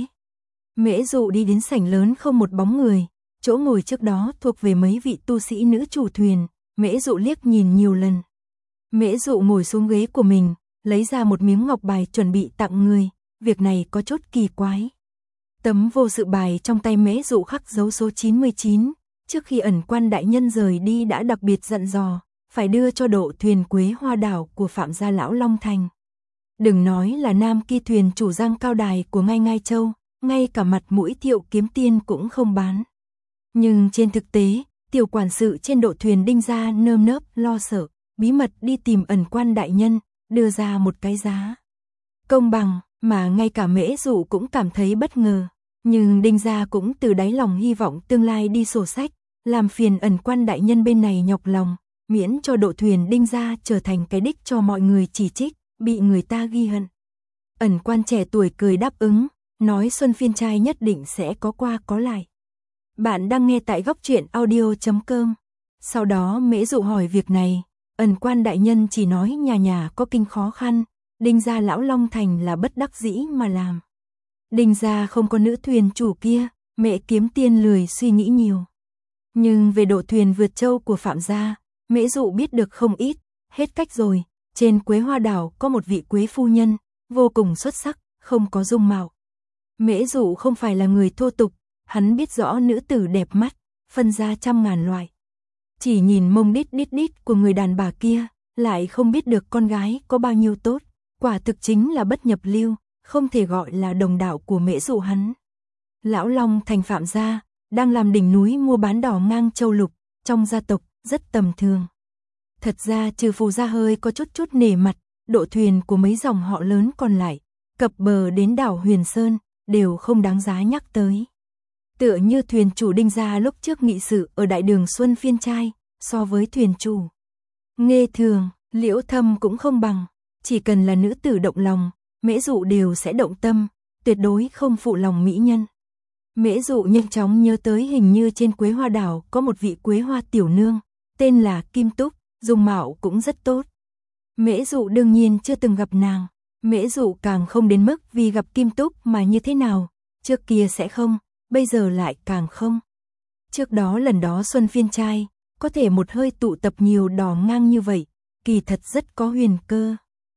Speaker 1: Mễ Dụ đi đến sảnh lớn không một bóng người, chỗ ngồi trước đó thuộc về mấy vị tu sĩ nữ chủ thuyền, Mễ Dụ liếc nhìn nhiều lần. Mễ Dụ ngồi xuống ghế của mình, lấy ra một miếng ngọc bài chuẩn bị tặng người, việc này có chút kỳ quái. Tấm vô sự bài trong tay Mễ Dụ khắc dấu số chín mươi chín, trước khi Ẩn Quan đại nhân rời đi đã đặc biệt dặn dò, phải đưa cho độ thuyền Quế Hoa đảo của Phạm gia lão Long Thành. Đừng nói là Nam Kỳ thuyền chủ Giang Cao Đài của Ngai Ngai Châu, ngay cả mặt mũi Thiệu Kiếm Tiên cũng không bán. Nhưng trên thực tế, tiểu quản sự trên độ thuyền Đinh gia nơm nớp lo sợ, bí mật đi tìm Ẩn Quan đại nhân, đưa ra một cái giá công bằng, mà ngay cả Mễ Dụ cũng cảm thấy bất ngờ. Nhưng Đinh gia cũng từ đáy lòng hy vọng tương lai đi sổ sách, làm phiền Ẩn Quan đại nhân bên này nhọc lòng, miễn cho độ thuyền Đinh gia trở thành cái đích cho mọi người chỉ trích, bị người ta ghi hận. Ẩn Quan trẻ tuổi cười đáp ứng, nói Xuân Phiên trai nhất định sẽ có qua có lại. Bạn đang nghe tại góc truyện audio chấm com. Sau đó Mễ Dụ hỏi việc này, Ẩn Quan đại nhân chỉ nói nhà nhà có kinh khó khăn, Đinh gia lão Long Thành là bất đắc dĩ mà làm. Đinh gia không có nữ thuyền chủ kia, Mễ Kiếm Tiên lười suy nghĩ nhiều. Nhưng về độ thuyền vượt châu của Phạm gia, Mễ Dụ biết được không ít, hết cách rồi, trên Quế Hoa đảo có một vị quế phu nhân, vô cùng xuất sắc, không có dung mạo. Mễ Dụ không phải là người thô tục, hắn biết rõ nữ tử đẹp mắt, phân ra trăm ngàn loại. Chỉ nhìn mông đít đít đít của người đàn bà kia, lại không biết được con gái có bao nhiêu tốt, quả thực chính là bất nhập lưu, không thể gọi là đồng đạo của Mễ Dụ hắn. Lão Long Thành Phạm gia, đang làm đỉnh núi mua bán đỏ ngang châu lục, trong gia tộc, rất tầm thường. Thật ra trừ Phù gia hơi có chút chút nể mặt, độ thuyền của mấy dòng họ lớn còn lại, cập bờ đến đảo Huyền Sơn, đều không đáng giá nhắc tới. Tựa như thuyền chủ Đinh gia lúc trước nghị sự ở đại đường Xuân Phiên trai, so với thuyền chủ Nghê Thường, Liễu Thâm cũng không bằng, chỉ cần là nữ tử động lòng, Mễ Dụ đều sẽ động tâm, tuyệt đối không phụ lòng mỹ nhân. Mễ Dụ nhanh chóng nhớ tới hình như trên Quế Hoa đảo có một vị Quế Hoa tiểu nương, tên là Kim Túc, dung mạo cũng rất tốt. Mễ Dụ đương nhiên chưa từng gặp nàng, Mễ Dụ càng không đến mức vì gặp Kim Túc mà như thế nào, trước kia sẽ không, bây giờ lại càng không. Trước đó lần đó Xuân Phiên trai, có thể một hơi tụ tập nhiều đỏ ngang như vậy, kỳ thật rất có huyền cơ.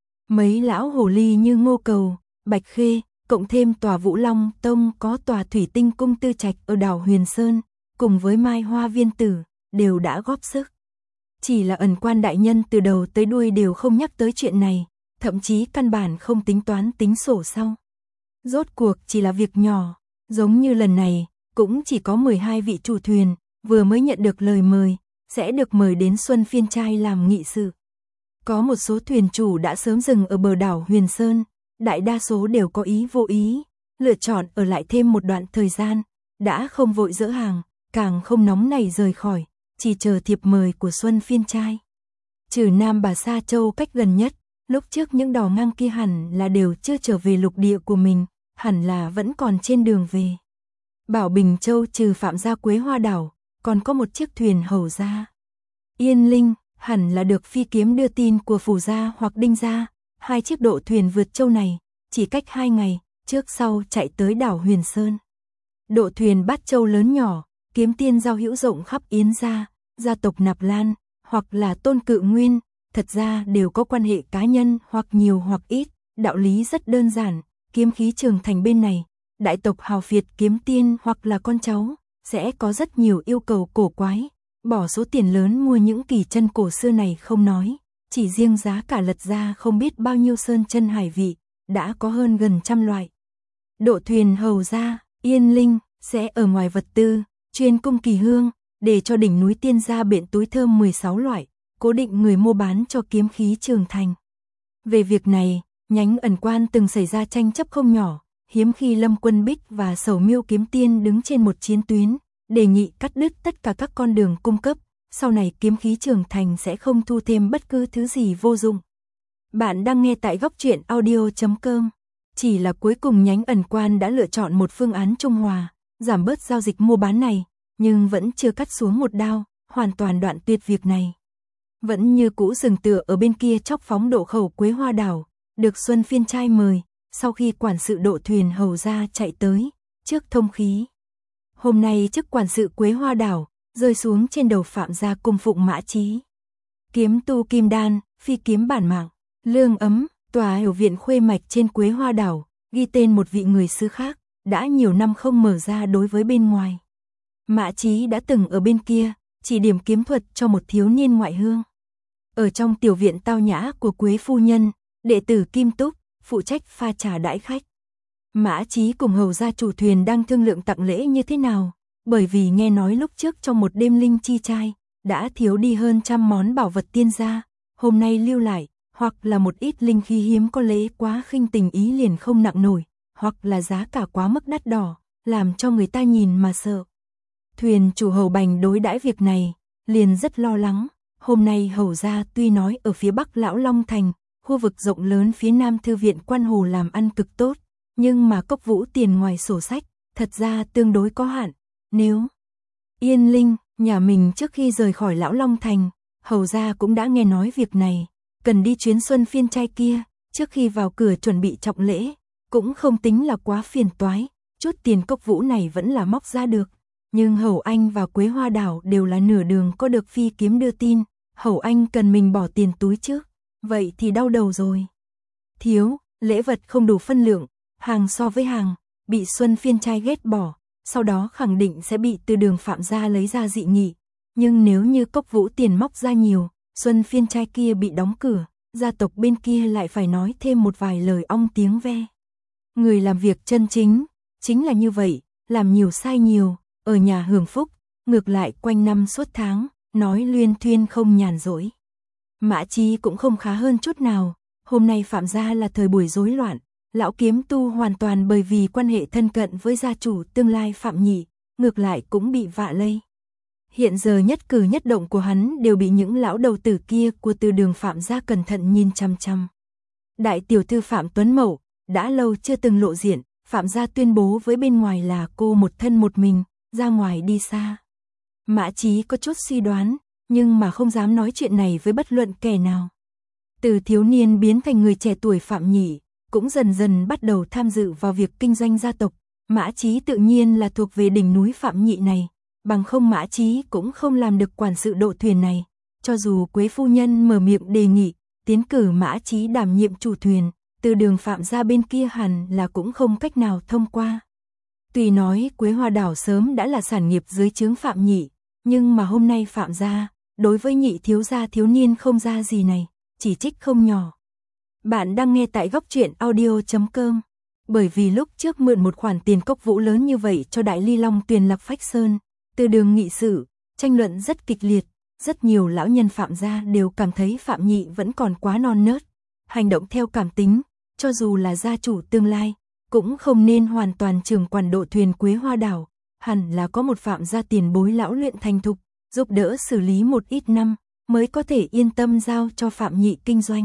Speaker 1: Mấy lão hồ ly như Ngô Cầu, Bạch Khê, cộng thêm tòa Vũ Long Tông có tòa Thủy Tinh Cung Tư Trạch ở đảo Huyền Sơn, cùng với Mai Hoa Viên Tử, đều đã góp sức. Chỉ là Ẩn Quan đại nhân từ đầu tới đuôi đều không nhắc tới chuyện này, thậm chí căn bản không tính toán tính sổ sau. Rốt cuộc chỉ là việc nhỏ, giống như lần này, cũng chỉ có mười hai vị chủ thuyền, vừa mới nhận được lời mời, sẽ được mời đến Xuân Phiên trai làm nghị sự. Có một số thuyền chủ đã sớm dừng ở bờ đảo Huyền Sơn, đại đa số đều có ý vô ý, lựa chọn ở lại thêm một đoạn thời gian, đã không vội dỡ hàng, càng không nóng nảy rời khỏi, chỉ chờ thiệp mời của Xuân Phiên trai. Trừ Nam Bà Sa Châu cách gần nhất, lúc trước những đò ngang kia hẳn là đều chưa trở về lục địa của mình, hẳn là vẫn còn trên đường về. Bảo Bình Châu trừ Phạm gia Quế Hoa đảo, còn có một chiếc thuyền Hầu gia Yên Linh, hẳn là được phi kiếm đưa tin của Phủ gia hoặc Đinh gia. Hai chiếc độ thuyền vượt châu này, chỉ cách hai ngày, trước sau chạy tới đảo Huyền Sơn. Độ thuyền Bát Châu lớn nhỏ, kiếm tiên giao hữu rộng khắp Yến gia, gia tộc Nạp Lan, hoặc là Tôn Cự Nguyên, thật ra đều có quan hệ cá nhân hoặc nhiều hoặc ít, đạo lý rất đơn giản, kiếm khí Trường Thành bên này, đại tộc hào phiệt kiếm tiên hoặc là con cháu, sẽ có rất nhiều yêu cầu cổ quái, bỏ số tiền lớn mua những kỳ chân cổ xưa này không nói, chỉ riêng giá cả lật ra không biết bao nhiêu sơn chân hải vị, đã có hơn gần trăm loại. Độ thuyền Hầu gia Yên Linh sẽ ở ngoài vật tư, chuyên cung kỳ hương, để cho đỉnh núi tiên gia biện túi thơm mười sáu loại, cố định người mua bán cho kiếm khí Trường Thành. Về việc này, nhánh Ẩn Quan từng xảy ra tranh chấp không nhỏ, hiếm khi Lâm Quân Bích và Sầu Miêu kiếm tiên đứng trên một chiến tuyến, đề nghị cắt đứt tất cả các con đường cung cấp, sau này kiếm khí Trường Thành sẽ không thu thêm bất cứ thứ gì vô dụng. Bạn đang nghe tại góc truyện audio chấm com. Chỉ là cuối cùng nhánh Ẩn Quan đã lựa chọn một phương án trung hòa, giảm bớt giao dịch mua bán này, nhưng vẫn chưa cắt xuống một đao, hoàn toàn đoạn tuyệt việc này. Vẫn như cũ dừng tựa ở bên kia chóc phóng độ khẩu Quế Hoa đảo, được Xuân Phiên trai mời, sau khi quản sự độ thuyền Hầu gia chạy tới, trước thông khí. Hôm nay chức quản sự Quế Hoa đảo, rơi xuống trên đầu Phạm gia cung phụng Mã Chí. Kiếm tu kim đan, phi kiếm bản mạng, lương ấm, tòa hiểu viện khuê mạch trên Quế Hoa đảo, ghi tên một vị người xứ khác, đã nhiều năm không mở ra đối với bên ngoài. Mã Chí đã từng ở bên kia, chỉ điểm kiếm thuật cho một thiếu niên ngoại hương. Ở trong tiểu viện tao nhã của Quế phu nhân, đệ tử Kim Túc, phụ trách pha trà đãi khách. Mã Chí cùng Hầu gia chủ thuyền đang thương lượng tặng lễ như thế nào, bởi vì nghe nói lúc trước trong một đêm linh chi trai, đã thiếu đi hơn trăm món bảo vật tiên gia, hôm nay lưu lại, hoặc là một ít linh khí hiếm có lễ quá khinh tình ý liền không nặng nổi, hoặc là giá cả quá mức đắt đỏ, làm cho người ta nhìn mà sợ. Thuyền chủ Hầu Bành đối đãi việc này, liền rất lo lắng, hôm nay Hầu gia tuy nói ở phía Bắc Lão Long Thành, khu vực rộng lớn phía Nam Thư viện Quan Hồ làm ăn cực tốt, nhưng mà Cốc Vũ tiền ngoài sổ sách, thật ra tương đối có hạn, nếu Yên Linh, nhà mình trước khi rời khỏi Lão Long Thành, Hầu gia cũng đã nghe nói việc này, cần đi chuyến Xuân Phiên trai kia, trước khi vào cửa chuẩn bị trọng lễ, cũng không tính là quá phiền toái, chút tiền Cốc Vũ này vẫn là móc ra được, nhưng Hầu Anh và Quế Hoa đảo đều là nửa đường có được phi kiếm đưa tin, Hầu Anh cần mình bỏ tiền túi trước, vậy thì đau đầu rồi. Thiếu, lễ vật không đủ phân lượng, hàng so với hàng, bị Xuân Phiên trai ghét bỏ, sau đó khẳng định sẽ bị từ đường Phạm gia lấy ra dị nghị. Nhưng nếu như Cốc Vũ tiền móc ra nhiều, Xuân Phiên trai kia bị đóng cửa, gia tộc bên kia lại phải nói thêm một vài lời ong tiếng ve. Người làm việc chân chính, chính là như vậy, làm nhiều sai nhiều, ở nhà hưởng phúc, ngược lại quanh năm suốt tháng, nói luyên thuyên không nhàn rỗi. Mã Chí cũng không khá hơn chút nào, hôm nay Phạm gia là thời buổi rối loạn, lão kiếm tu hoàn toàn bởi vì quan hệ thân cận với gia chủ tương lai Phạm Nhị, ngược lại cũng bị vạ lây. Hiện giờ nhất cử nhất động của hắn đều bị những lão đầu tử kia của từ đường Phạm gia cẩn thận nhìn chăm chăm. Đại tiểu thư Phạm Tuấn Mậu, đã lâu chưa từng lộ diện, Phạm gia tuyên bố với bên ngoài là cô một thân một mình, ra ngoài đi xa. Mã Chí có chút suy đoán, nhưng mà không dám nói chuyện này với bất luận kẻ nào. Từ thiếu niên biến thành người trẻ tuổi Phạm Nhị, cũng dần dần bắt đầu tham dự vào việc kinh doanh gia tộc. Mã Chí tự nhiên là thuộc về đỉnh núi Phạm Nhị này, bằng không Mã Chí cũng không làm được quản sự độ thuyền này. Cho dù Quế phu nhân mở miệng đề nghị, tiến cử Mã Chí đảm nhiệm chủ thuyền, từ đường Phạm gia bên kia hẳn là cũng không cách nào thông qua. Tuy nói Quế Hoa đảo sớm đã là sản nghiệp dưới trướng Phạm Nhị, nhưng mà hôm nay Phạm gia, đối với Nhị thiếu gia thiếu niên không ra gì này, chỉ trích không nhỏ. Bạn đang nghe tại góc truyện audio chấm com. Bởi vì lúc trước mượn một khoản tiền Cốc Vũ lớn như vậy cho Đại Ly Long Tuyền Lạc Phách Sơn, từ đường nghị sự, tranh luận rất kịch liệt, rất nhiều lão nhân Phạm gia đều cảm thấy Phạm Nhị vẫn còn quá non nớt, hành động theo cảm tính, cho dù là gia chủ tương lai, cũng không nên hoàn toàn trưởng quản độ thuyền Quế Hoa đảo, hẳn là có một Phạm gia tiền bối lão luyện thành thục, giúp đỡ xử lý một ít năm, mới có thể yên tâm giao cho Phạm Nhị kinh doanh.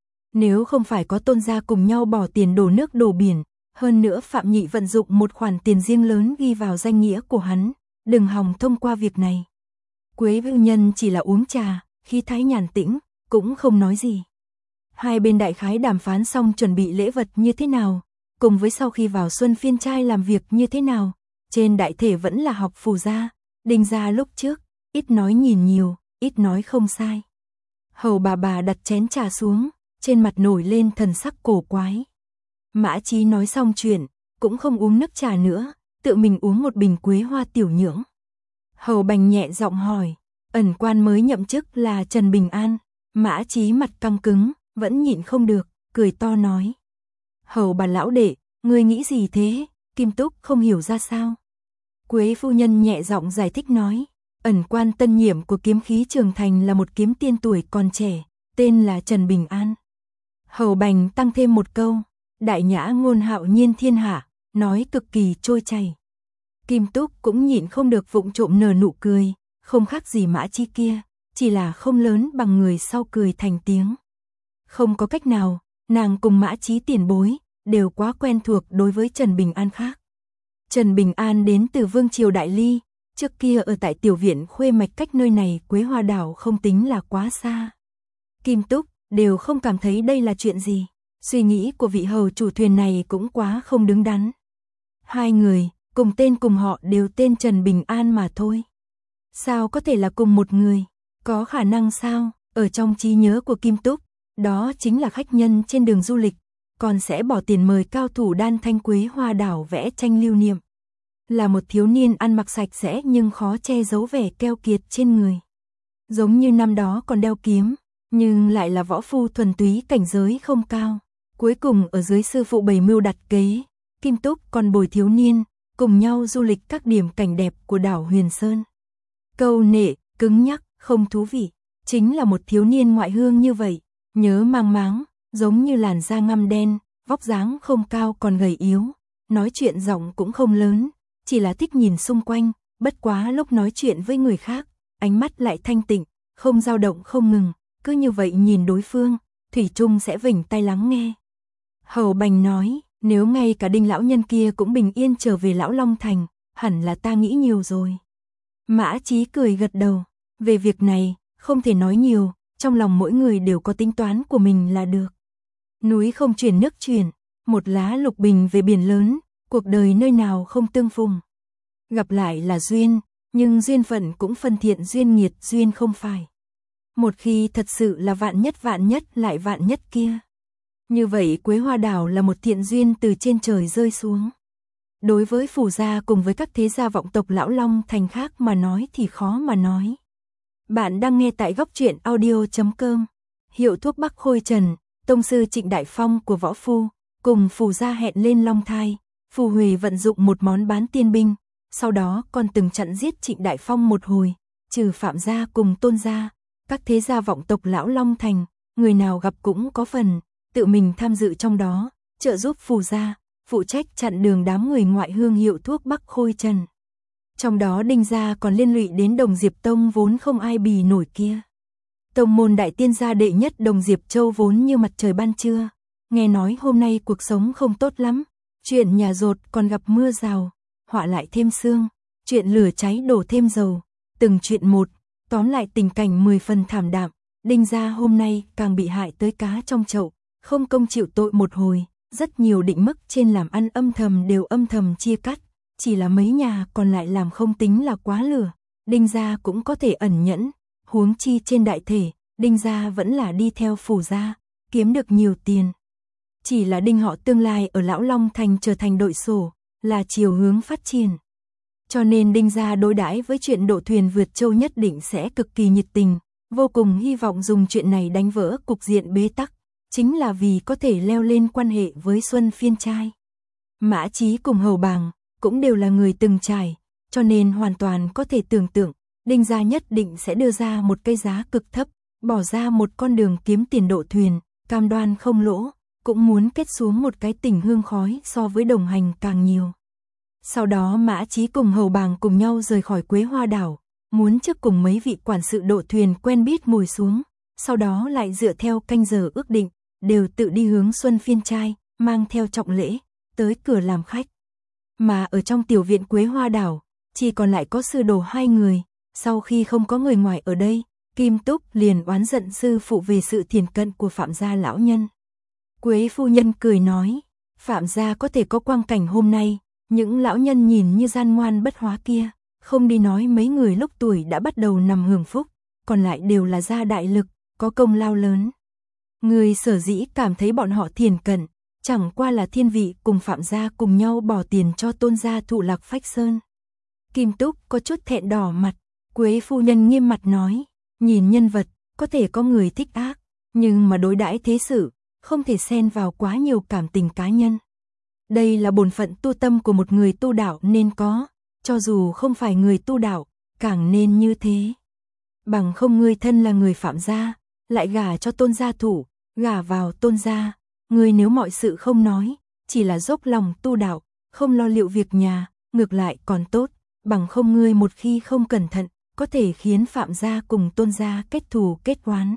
Speaker 1: Nếu không phải có Tôn gia cùng nhau bỏ tiền đổ nước đổ biển, hơn nữa Phạm Nhị vận dụng một khoản tiền riêng lớn ghi vào danh nghĩa của hắn, đừng hòng thông qua việc này. Quế Vưu Nhân chỉ là uống trà, khí thái nhàn tĩnh, cũng không nói gì. Hai bên đại khái đàm phán xong chuẩn bị lễ vật như thế nào, cùng với sau khi vào Xuân Phiên trai làm việc như thế nào, trên đại thể vẫn là học Phù gia, Đinh gia lúc trước, ít nói nhìn nhiều, ít nói không sai. Hầu bà bà đặt chén trà xuống, trên mặt nổi lên thần sắc cổ quái. Mã Chí nói xong chuyện, cũng không uống nước trà nữa, tự mình uống một bình quế hoa tiểu nhưỡng. Hầu Bành nhẹ giọng hỏi, ẩn quan mới nhậm chức là Trần Bình An. Mã Chí mặt căng cứng, vẫn nhịn không được, cười to nói. Hầu bà lão đệ, ngươi nghĩ gì thế? Kim Túc không hiểu ra sao. Quế phu nhân nhẹ giọng giải thích nói, ẩn quan tân nhiệm của kiếm khí Trường Thành là một kiếm tiên tuổi còn trẻ, tên là Trần Bình An. Hầu Bành tăng thêm một câu, đại nhã ngôn hạo nhiên thiên hạ, nói cực kỳ trôi chảy. Kim Túc cũng nhịn không được vụng trộm nở nụ cười, không khác gì Mã Chí kia, chỉ là không lớn bằng người sau cười thành tiếng. Không có cách nào, nàng cùng Mã Chí tiền bối, đều quá quen thuộc đối với Trần Bình An khác. Trần Bình An đến từ Vương Triều Đại Ly, trước kia ở tại tiểu viện Khuê Mạch cách nơi này Quế Hoa Đảo không tính là quá xa. Kim Túc đều không cảm thấy đây là chuyện gì, suy nghĩ của vị hầu chủ thuyền này cũng quá không đứng đắn. Hai người, cùng tên cùng họ đều tên Trần Bình An mà thôi. Sao có thể là cùng một người? Có khả năng sao? Ở trong trí nhớ của Kim Túc, đó chính là khách nhân trên đường du lịch, còn sẽ bỏ tiền mời cao thủ đan thanh Quế Hoa Đảo vẽ tranh lưu niệm. Là một thiếu niên ăn mặc sạch sẽ nhưng khó che giấu vẻ keo kiệt trên người. Giống như năm đó còn đeo kiếm, nhưng lại là võ phu thuần túy cảnh giới không cao. Cuối cùng ở dưới sư phụ bày mưu đặt kế, Kim Túc còn bồi thiếu niên, cùng nhau du lịch các điểm cảnh đẹp của đảo Huyền Sơn. Câu nệ, cứng nhắc, không thú vị, chính là một thiếu niên ngoại hương như vậy, nhớ mang máng, giống như làn da ngăm đen, vóc dáng không cao còn gầy yếu, nói chuyện giọng cũng không lớn, chỉ là thích nhìn xung quanh, bất quá lúc nói chuyện với người khác, ánh mắt lại thanh tịnh, không dao động không ngừng, cứ như vậy nhìn đối phương, thủy chung sẽ vểnh tai lắng nghe. Hầu Bành nói, nếu ngay cả Đinh lão nhân kia cũng bình yên trở về Lão Long Thành, hẳn là ta nghĩ nhiều rồi. Mã Chí cười gật đầu, về việc này, không thể nói nhiều, trong lòng mỗi người đều có tính toán của mình là được. Núi không chuyển nước chuyển, một lá lục bình về biển lớn, cuộc đời nơi nào không tương phùng. Gặp lại là duyên, nhưng duyên phận cũng phân thiện duyên nghiệt duyên không phải. Một khi thật sự là vạn nhất vạn nhất lại vạn nhất kia. Như vậy Quế Hoa Đảo là một thiện duyên từ trên trời rơi xuống. Đối với Phù gia cùng với các thế gia vọng tộc Lão Long Thành khác mà nói thì khó mà nói. Bạn đang nghe tại góc truyện audio chấm com. Hiệu thuốc Bắc Khôi Trần, tông sư Trịnh Đại Phong của võ phu, cùng Phù gia hẹn lên Long Thai. Phù Huệ vận dụng một món bán tiên binh, sau đó còn từng chặn giết Trịnh Đại Phong một hồi, trừ Phạm gia cùng Tôn gia, các thế gia vọng tộc Lão Long Thành, người nào gặp cũng có phần, tự mình tham dự trong đó, trợ giúp Phù gia, phụ trách chặn đường đám người ngoại hương hiệu thuốc Bắc Khôi Trần. Trong đó Đinh gia còn liên lụy đến Đồng Diệp Tông vốn không ai bì nổi kia. Tông môn đại tiên gia đệ nhất Đồng Diệp Châu vốn như mặt trời ban trưa, nghe nói hôm nay cuộc sống không tốt lắm, chuyện nhà dột còn gặp mưa rào, họa lại thêm sương, chuyện lửa cháy đổ thêm dầu, từng chuyện một, tóm lại tình cảnh mười phần thảm đạm. Đinh gia hôm nay càng bị hại tới cá trong chậu, không công chịu tội một hồi, rất nhiều định mức trên làm ăn âm thầm đều âm thầm chia cắt, chỉ là mấy nhà còn lại làm không tính là quá lửa. Đinh gia cũng có thể ẩn nhẫn, huống chi trên đại thể, Đinh gia vẫn là đi theo Phù gia, kiếm được nhiều tiền. Chỉ là Đinh họ tương lai ở Lão Long Thành trở thành đội sổ, là chiều hướng phát triển. Cho nên Đinh gia đối đãi với chuyện độ thuyền vượt châu nhất định sẽ cực kỳ nhiệt tình, vô cùng hy vọng dùng chuyện này đánh vỡ cục diện bế tắc, chính là vì có thể leo lên quan hệ với Xuân Phiên trai. Mã Chí cùng Hầu Bàng cũng đều là người từng trải, cho nên hoàn toàn có thể tưởng tượng, Đinh gia nhất định sẽ đưa ra một cái giá cực thấp, bỏ ra một con đường kiếm tiền độ thuyền, cam đoan không lỗ, cũng muốn kết xuống một cái tình hương khói so với đồng hành càng nhiều. Sau đó Mã Chí cùng Hầu Bàng cùng nhau rời khỏi Quế Hoa Đảo, muốn trước cùng mấy vị quản sự độ thuyền quen biết ngồi xuống, sau đó lại dựa theo canh giờ ước định, đều tự đi hướng Xuân Phiên Trai, mang theo trọng lễ, tới cửa làm khách. Mà ở trong tiểu viện Quế Hoa Đảo, chỉ còn lại có sư đồ hai người, sau khi không có người ngoài ở đây, Kim Túc liền oán giận sư phụ về sự thiền cận của Phạm gia lão nhân. Quế phu nhân cười nói, Phạm gia có thể có quang cảnh hôm nay, những lão nhân nhìn như gian ngoan bất hóa kia, không đi nói mấy người lúc tuổi đã bắt đầu nằm hưởng phúc, còn lại đều là gia đại lực, có công lao lớn. Người sở dĩ cảm thấy bọn họ thiền cận, chẳng qua là thiên vị cùng Phạm gia cùng nhau bỏ tiền cho tôn gia thụ Lạc Phách Sơn. Kim Túc có chút thẹn đỏ mặt, Quế phu nhân nghiêm mặt nói, nhìn nhân vật, có thể có người thích ác, nhưng mà đối đãi thế sự, không thể xen vào quá nhiều cảm tình cá nhân. Đây là bổn phận tu tâm của một người tu đạo nên có, cho dù không phải người tu đạo, càng nên như thế. Bằng không ngươi thân là người Phạm gia, lại gả cho tôn gia thủ, gả vào tôn gia, ngươi nếu mọi sự không nói, chỉ là dốc lòng tu đạo, không lo liệu việc nhà, ngược lại còn tốt, bằng không ngươi một khi không cẩn thận, có thể khiến Phạm gia cùng tôn gia kết thù kết oán.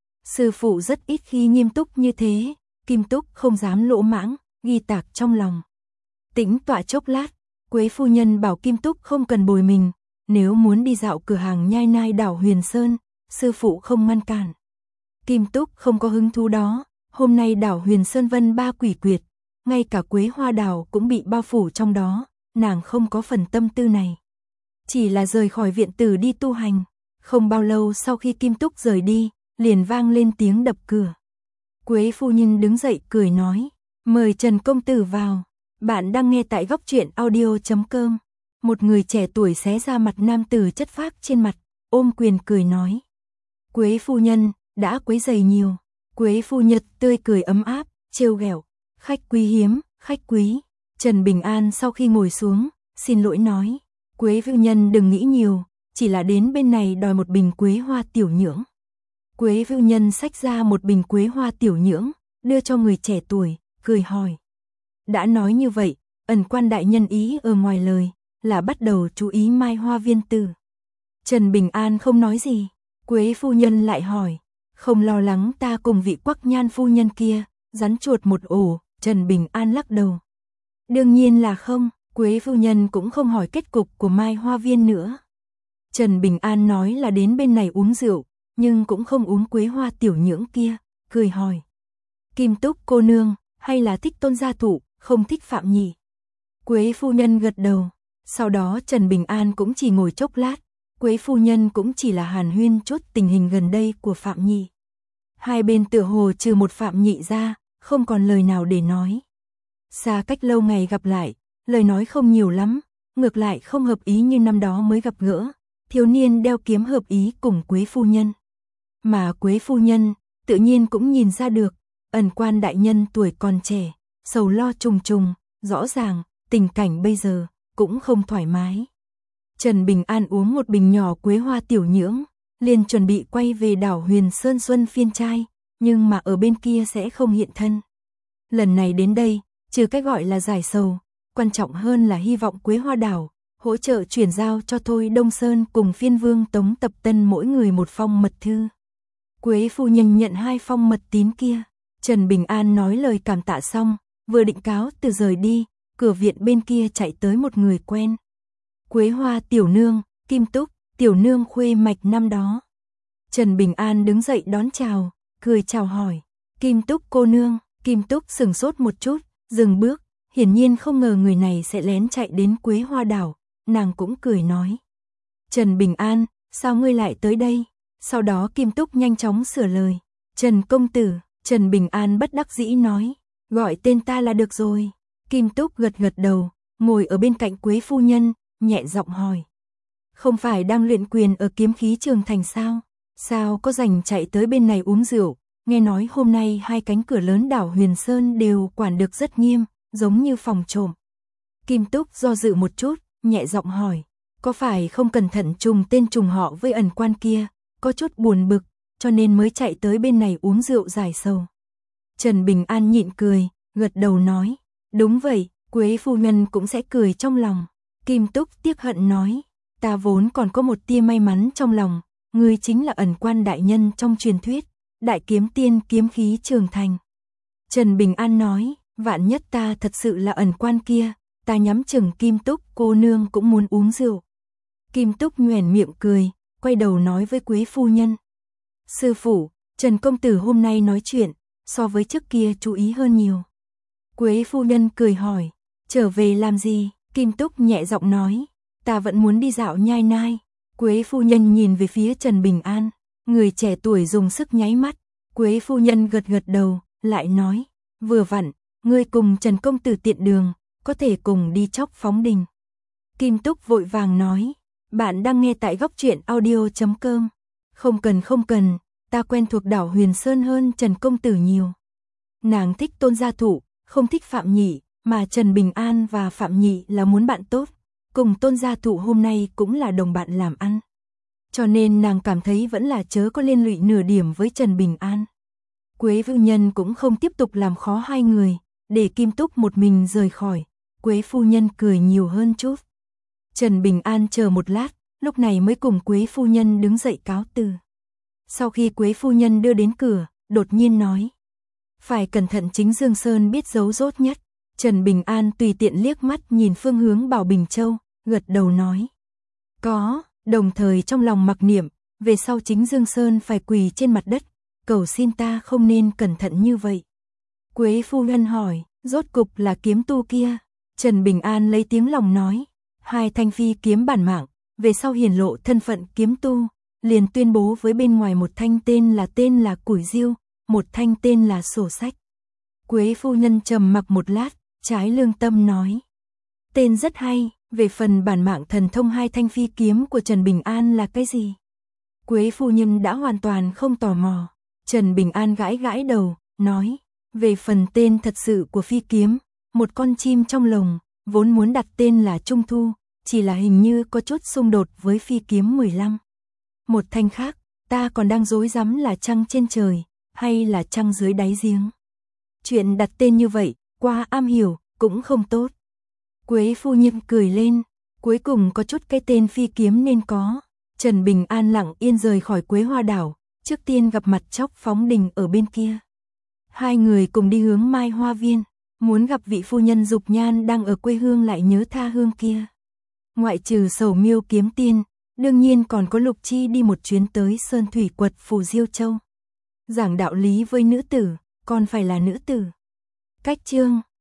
Speaker 1: Sư phụ rất ít khi nghiêm túc như thế, Kim Túc không dám lỗ mãng, ghi tạc trong lòng. Tĩnh tọa chốc lát, Quế phu nhân bảo Kim Túc không cần bồi mình, nếu muốn đi dạo cửa hàng nhai nai đảo Huyền Sơn, sư phụ không ngăn cản. Kim Túc không có hứng thú đó, hôm nay đảo Huyền Sơn vân ba quỷ quyệt, ngay cả Quế Hoa Đảo cũng bị bao phủ trong đó, nàng không có phần tâm tư này. Chỉ là rời khỏi viện tử đi tu hành, không bao lâu sau khi Kim Túc rời đi, liền vang lên tiếng đập cửa. Quế phu nhân đứng dậy cười nói, mời Trần công tử vào, bạn đang nghe tại góc truyện audio chấm com. Một người trẻ tuổi xé ra mặt nam tử chất phác trên mặt, ôm quyền cười nói. Quế phu nhân, đã quấy rầy nhiều. Quế phu nhân tươi cười ấm áp, trêu ghẹo, khách quý hiếm, khách quý. Trần Bình An sau khi ngồi xuống, xin lỗi nói, Quế phu nhân đừng nghĩ nhiều, chỉ là đến bên này đòi một bình quế hoa tiểu nhưỡng. Quế phu nhân xách ra một bình quế hoa tiểu nhưỡng, đưa cho người trẻ tuổi, cười hỏi. Đã nói như vậy, ẩn quan đại nhân ý ở ngoài lời, là bắt đầu chú ý Mai Hoa Viên tử. Trần Bình An không nói gì, Quế phu nhân lại hỏi, không lo lắng ta cùng vị Quắc Nhan phu nhân kia, rắn chuột một ổ. Trần Bình An lắc đầu. Đương nhiên là không, Quế phu nhân cũng không hỏi kết cục của Mai Hoa Viên nữa. Trần Bình An nói là đến bên này uống rượu, nhưng cũng không uống quế hoa tiểu nhưỡng kia, cười hỏi. Kim Túc cô nương, hay là thích tôn gia thụ, không thích Phạm nhỉ? Quế phu nhân gật đầu, sau đó Trần Bình An cũng chỉ ngồi chốc lát, Quế phu nhân cũng chỉ là hàn huyên chút tình hình gần đây của Phạm nhị. Hai bên tựa hồ trừ một Phạm nhị ra, không còn lời nào để nói. Xa cách lâu ngày gặp lại, lời nói không nhiều lắm, ngược lại không hợp ý như năm đó mới gặp gỡ, thiếu niên đeo kiếm hợp ý cùng Quế phu nhân. Mà Quế phu nhân, tự nhiên cũng nhìn ra được, ẩn quan đại nhân tuổi còn trẻ, sầu lo trùng trùng, rõ ràng, tình cảnh bây giờ, cũng không thoải mái. Trần Bình An uống một bình nhỏ quế hoa tiểu nhưỡng, liền chuẩn bị quay về đảo Huyền Sơn Xuân Phiên Trai, nhưng mà ở bên kia sẽ không hiện thân. Lần này đến đây, trừ cách gọi là giải sầu, quan trọng hơn là hy vọng Quế Hoa Đảo hỗ trợ chuyển giao cho Thôi Đông Sơn cùng phiên vương Tống Tập Tân mỗi người một phong mật thư. Quế phu nhân nhận hai phong mật tín kia, Trần Bình An nói lời cảm tạ xong, vừa định cáo từ rời đi, cửa viện bên kia chạy tới một người quen. Quế Hoa tiểu nương, Kim Túc, tiểu nương khuê mạch năm đó. Trần Bình An đứng dậy đón chào, cười chào hỏi, Kim Túc cô nương. Kim Túc sừng sốt một chút, dừng bước, hiển nhiên không ngờ người này sẽ lén chạy đến Quế Hoa Đảo, nàng cũng cười nói. Trần Bình An, sao ngươi lại tới đây? Sau đó Kim Túc nhanh chóng sửa lời, Trần công tử. Trần Bình An bất đắc dĩ nói, gọi tên ta là được rồi. Kim Túc gật gật đầu, ngồi ở bên cạnh Quế phu nhân, nhẹ giọng hỏi. Không phải đang luyện quyền ở Kiếm Khí Trường Thành sao? Sao có rảnh chạy tới bên này uống rượu? Nghe nói hôm nay hai cánh cửa lớn đảo Huyền Sơn đều quản được rất nghiêm, giống như phòng trộm. Kim Túc do dự một chút, nhẹ giọng hỏi, có phải không cẩn thận trùng tên trùng họ với ẩn quan kia, có chút buồn bực, cho nên mới chạy tới bên này uống rượu giải sầu. Trần Bình An nhịn cười, gật đầu nói, đúng vậy, Quế phu nhân cũng sẽ cười trong lòng. Kim Túc tiếc hận nói, ta vốn còn có một tia may mắn trong lòng, ngươi chính là ẩn quan đại nhân trong truyền thuyết, đại kiếm tiên kiếm khí trường thành. Trần Bình An nói, vạn nhất ta thật sự là ẩn quan kia, ta nhắm chừng Kim Túc cô nương cũng muốn uống rượu. Kim Túc nhoẻn miệng cười, quay đầu nói với Quế phu nhân. Sư phụ, Trần công tử hôm nay nói chuyện, so với trước kia chú ý hơn nhiều. Quế phu nhân cười hỏi, trở về làm gì? Kim Túc nhẹ giọng nói, ta vẫn muốn đi dạo nhai nai. Quế phu nhân nhìn về phía Trần Bình An, người trẻ tuổi dùng sức nháy mắt. Quế phu nhân gật gật đầu, lại nói, vừa vặn, ngươi cùng Trần công tử tiện đường, có thể cùng đi Chóc Phóng Đình. Kim Túc vội vàng nói, bạn đang nghe tại góc truyện audio chấm com. Không cần không cần, ta quen thuộc đảo Huyền Sơn hơn Trần công tử nhiều. Nàng thích Tôn Gia Thụ, không thích Phạm Nhị, mà Trần Bình An và Phạm Nhị là muốn bạn tốt, cùng Tôn Gia Thụ hôm nay cũng là đồng bạn làm ăn. Cho nên nàng cảm thấy vẫn là chớ có liên lụy nửa điểm với Trần Bình An. Quế phu nhân cũng không tiếp tục làm khó hai người, để Kim Túc một mình rời khỏi. Quế phu nhân cười nhiều hơn chút. Trần Bình An chờ một lát, lúc này mới cùng Quế phu nhân đứng dậy cáo từ. Sau khi Quế phu nhân đưa đến cửa, đột nhiên nói, phải cẩn thận, chính Dương Sơn biết giấu rốt nhất. Trần Bình An tùy tiện liếc mắt nhìn phương hướng Bảo Bình Châu, gật đầu nói, có, đồng thời trong lòng mặc niệm, về sau chính Dương Sơn phải quỳ trên mặt đất, cầu xin ta không nên cẩn thận như vậy. Quế phu nhân hỏi, rốt cục là kiếm tu kia? Trần Bình An lấy tiếng lòng nói, hai thanh phi kiếm bản mạng, về sau hiển lộ thân phận kiếm tu, liền tuyên bố với bên ngoài, một thanh tên là tên là Củi Diêu, một thanh tên là Sổ Sách. Quế phu nhân trầm mặc một lát, trái lương tâm nói, tên rất hay, về phần bản mạng thần thông hai thanh phi kiếm của Trần Bình An là cái gì? Quế phu nhân đã hoàn toàn không tò mò. Trần Bình An gãi gãi đầu, nói, về phần tên thật sự của phi kiếm, một con chim trong lồng, vốn muốn đặt tên là Trung Thu, chỉ là hình như có chút xung đột với phi kiếm mười lăm. Một thanh khác, ta còn đang rối rắm là trăng trên trời, hay là trăng dưới đáy giếng. Chuyện đặt tên như vậy, qua am hiểu, cũng không tốt. Quế phu nhân cười lên, cuối cùng có chút cái tên phi kiếm nên có. Trần Bình An lặng yên rời khỏi Quế Hoa Đảo, trước tiên gặp mặt Chóc Phóng Đình ở bên kia. Hai người cùng đi hướng Mai Hoa Viên, muốn gặp vị phu nhân Dục Nhan đang ở quê hương lại nhớ tha hương kia. Ngoại trừ Sầu Miêu kiếm tiên, đương nhiên còn có Lục Chi đi một chuyến tới Sơn Thủy Quật Phù Diêu Châu. Giảng đạo lý với nữ tử, còn phải là nữ tử. Cách chương